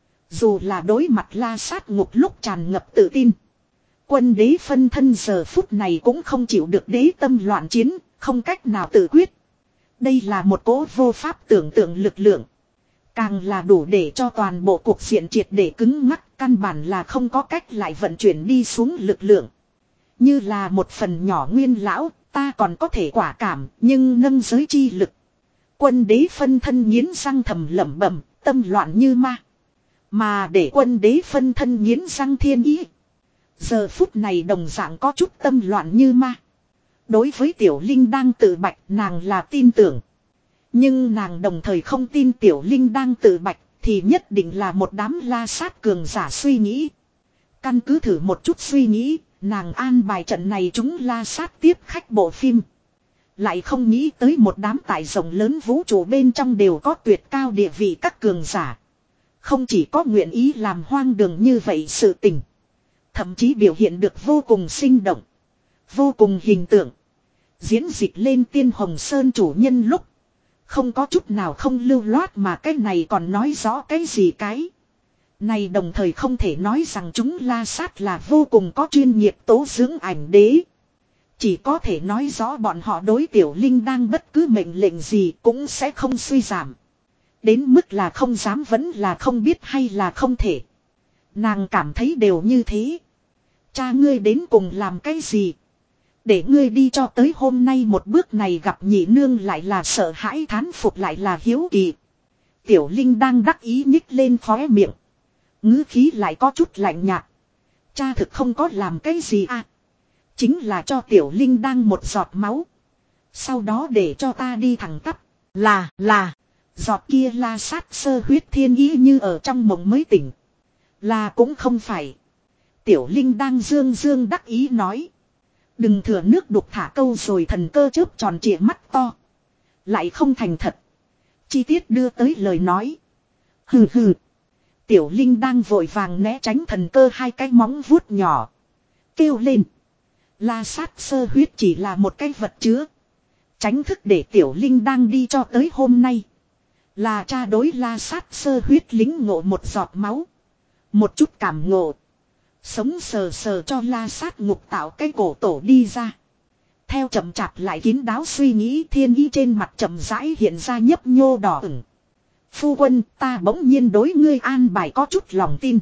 Dù là đối mặt la sát ngục lúc tràn ngập tự tin. Quân đế phân thân giờ phút này cũng không chịu được đế tâm loạn chiến, không cách nào tự quyết. Đây là một cỗ vô pháp tưởng tượng lực lượng. Càng là đủ để cho toàn bộ cuộc diện triệt để cứng ngắc, căn bản là không có cách lại vận chuyển đi xuống lực lượng. Như là một phần nhỏ nguyên lão, ta còn có thể quả cảm, nhưng nâng giới chi lực. Quân đế phân thân nghiến răng thầm lẩm bẩm, tâm loạn như ma. Mà để quân đế phân thân nghiến răng thiên ý. Giờ phút này đồng dạng có chút tâm loạn như ma. Đối với Tiểu Linh đang tự bạch, nàng là tin tưởng. Nhưng nàng đồng thời không tin Tiểu Linh đang tự bạch, thì nhất định là một đám la sát cường giả suy nghĩ. Căn cứ thử một chút suy nghĩ, nàng an bài trận này chúng la sát tiếp khách bộ phim. Lại không nghĩ tới một đám tại rộng lớn vũ trụ bên trong đều có tuyệt cao địa vị các cường giả. Không chỉ có nguyện ý làm hoang đường như vậy sự tình. Thậm chí biểu hiện được vô cùng sinh động. Vô cùng hình tượng. Diễn dịch lên Tiên Hồng Sơn chủ nhân lúc. Không có chút nào không lưu loát, mà cái này còn nói rõ cái gì cái. Này đồng thời không thể nói rằng chúng la sát là vô cùng có chuyên nghiệp tố dưỡng ảnh đế. Chỉ có thể nói rõ bọn họ đối Tiểu Linh đang bất cứ mệnh lệnh gì cũng sẽ không suy giảm. Đến mức là không dám vẫn là không biết hay là không thể. Nàng cảm thấy đều như thế. Cha ngươi đến cùng làm cái gì? Để ngươi đi cho tới hôm nay một bước này gặp nhị nương lại là sợ hãi thán phục lại là hiếu kỳ. Tiểu Linh đang đắc ý nhích lên khóe miệng. Ngữ khí lại có chút lạnh nhạt. Cha thực không có làm cái gì à? Chính là cho Tiểu Linh đang một giọt máu. Sau đó để cho ta đi thẳng tắp. Là, là. Giọt kia la sát sơ huyết thiên ý như ở trong mộng mới tỉnh. Là cũng không phải. Tiểu Linh đang dương dương đắc ý nói. Đừng thừa nước đục thả câu rồi, thần cơ chớp tròn trịa mắt to. Lại không thành thật. Chi tiết đưa tới lời nói. Hừ hừ. Tiểu Linh đang vội vàng né tránh thần cơ hai cái móng vuốt nhỏ. Kêu lên. La sát sơ huyết chỉ là một cái vật chứa. Tránh thức để Tiểu Linh đang đi cho tới hôm nay. Là cha đối la sát sơ huyết lính ngộ một giọt máu. Một chút cảm ngộ. Sống sờ sờ cho la sát ngục tạo cái cổ tổ đi ra. Theo chậm chạp lại kín đáo suy nghĩ, thiên ý trên mặt chậm rãi hiện ra nhấp nhô đỏ ửng. Phu quân, ta bỗng nhiên đối ngươi an bài có chút lòng tin.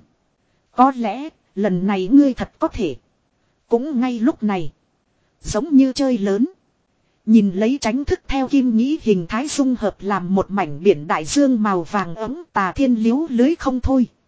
Có lẽ, lần này ngươi thật có thể. Cũng ngay lúc này. Giống như chơi lớn. Nhìn lấy tránh thức theo kim nghĩ hình thái dung hợp làm một mảnh biển đại dương màu vàng ấm, Tà Thiên liếu lưới không thôi.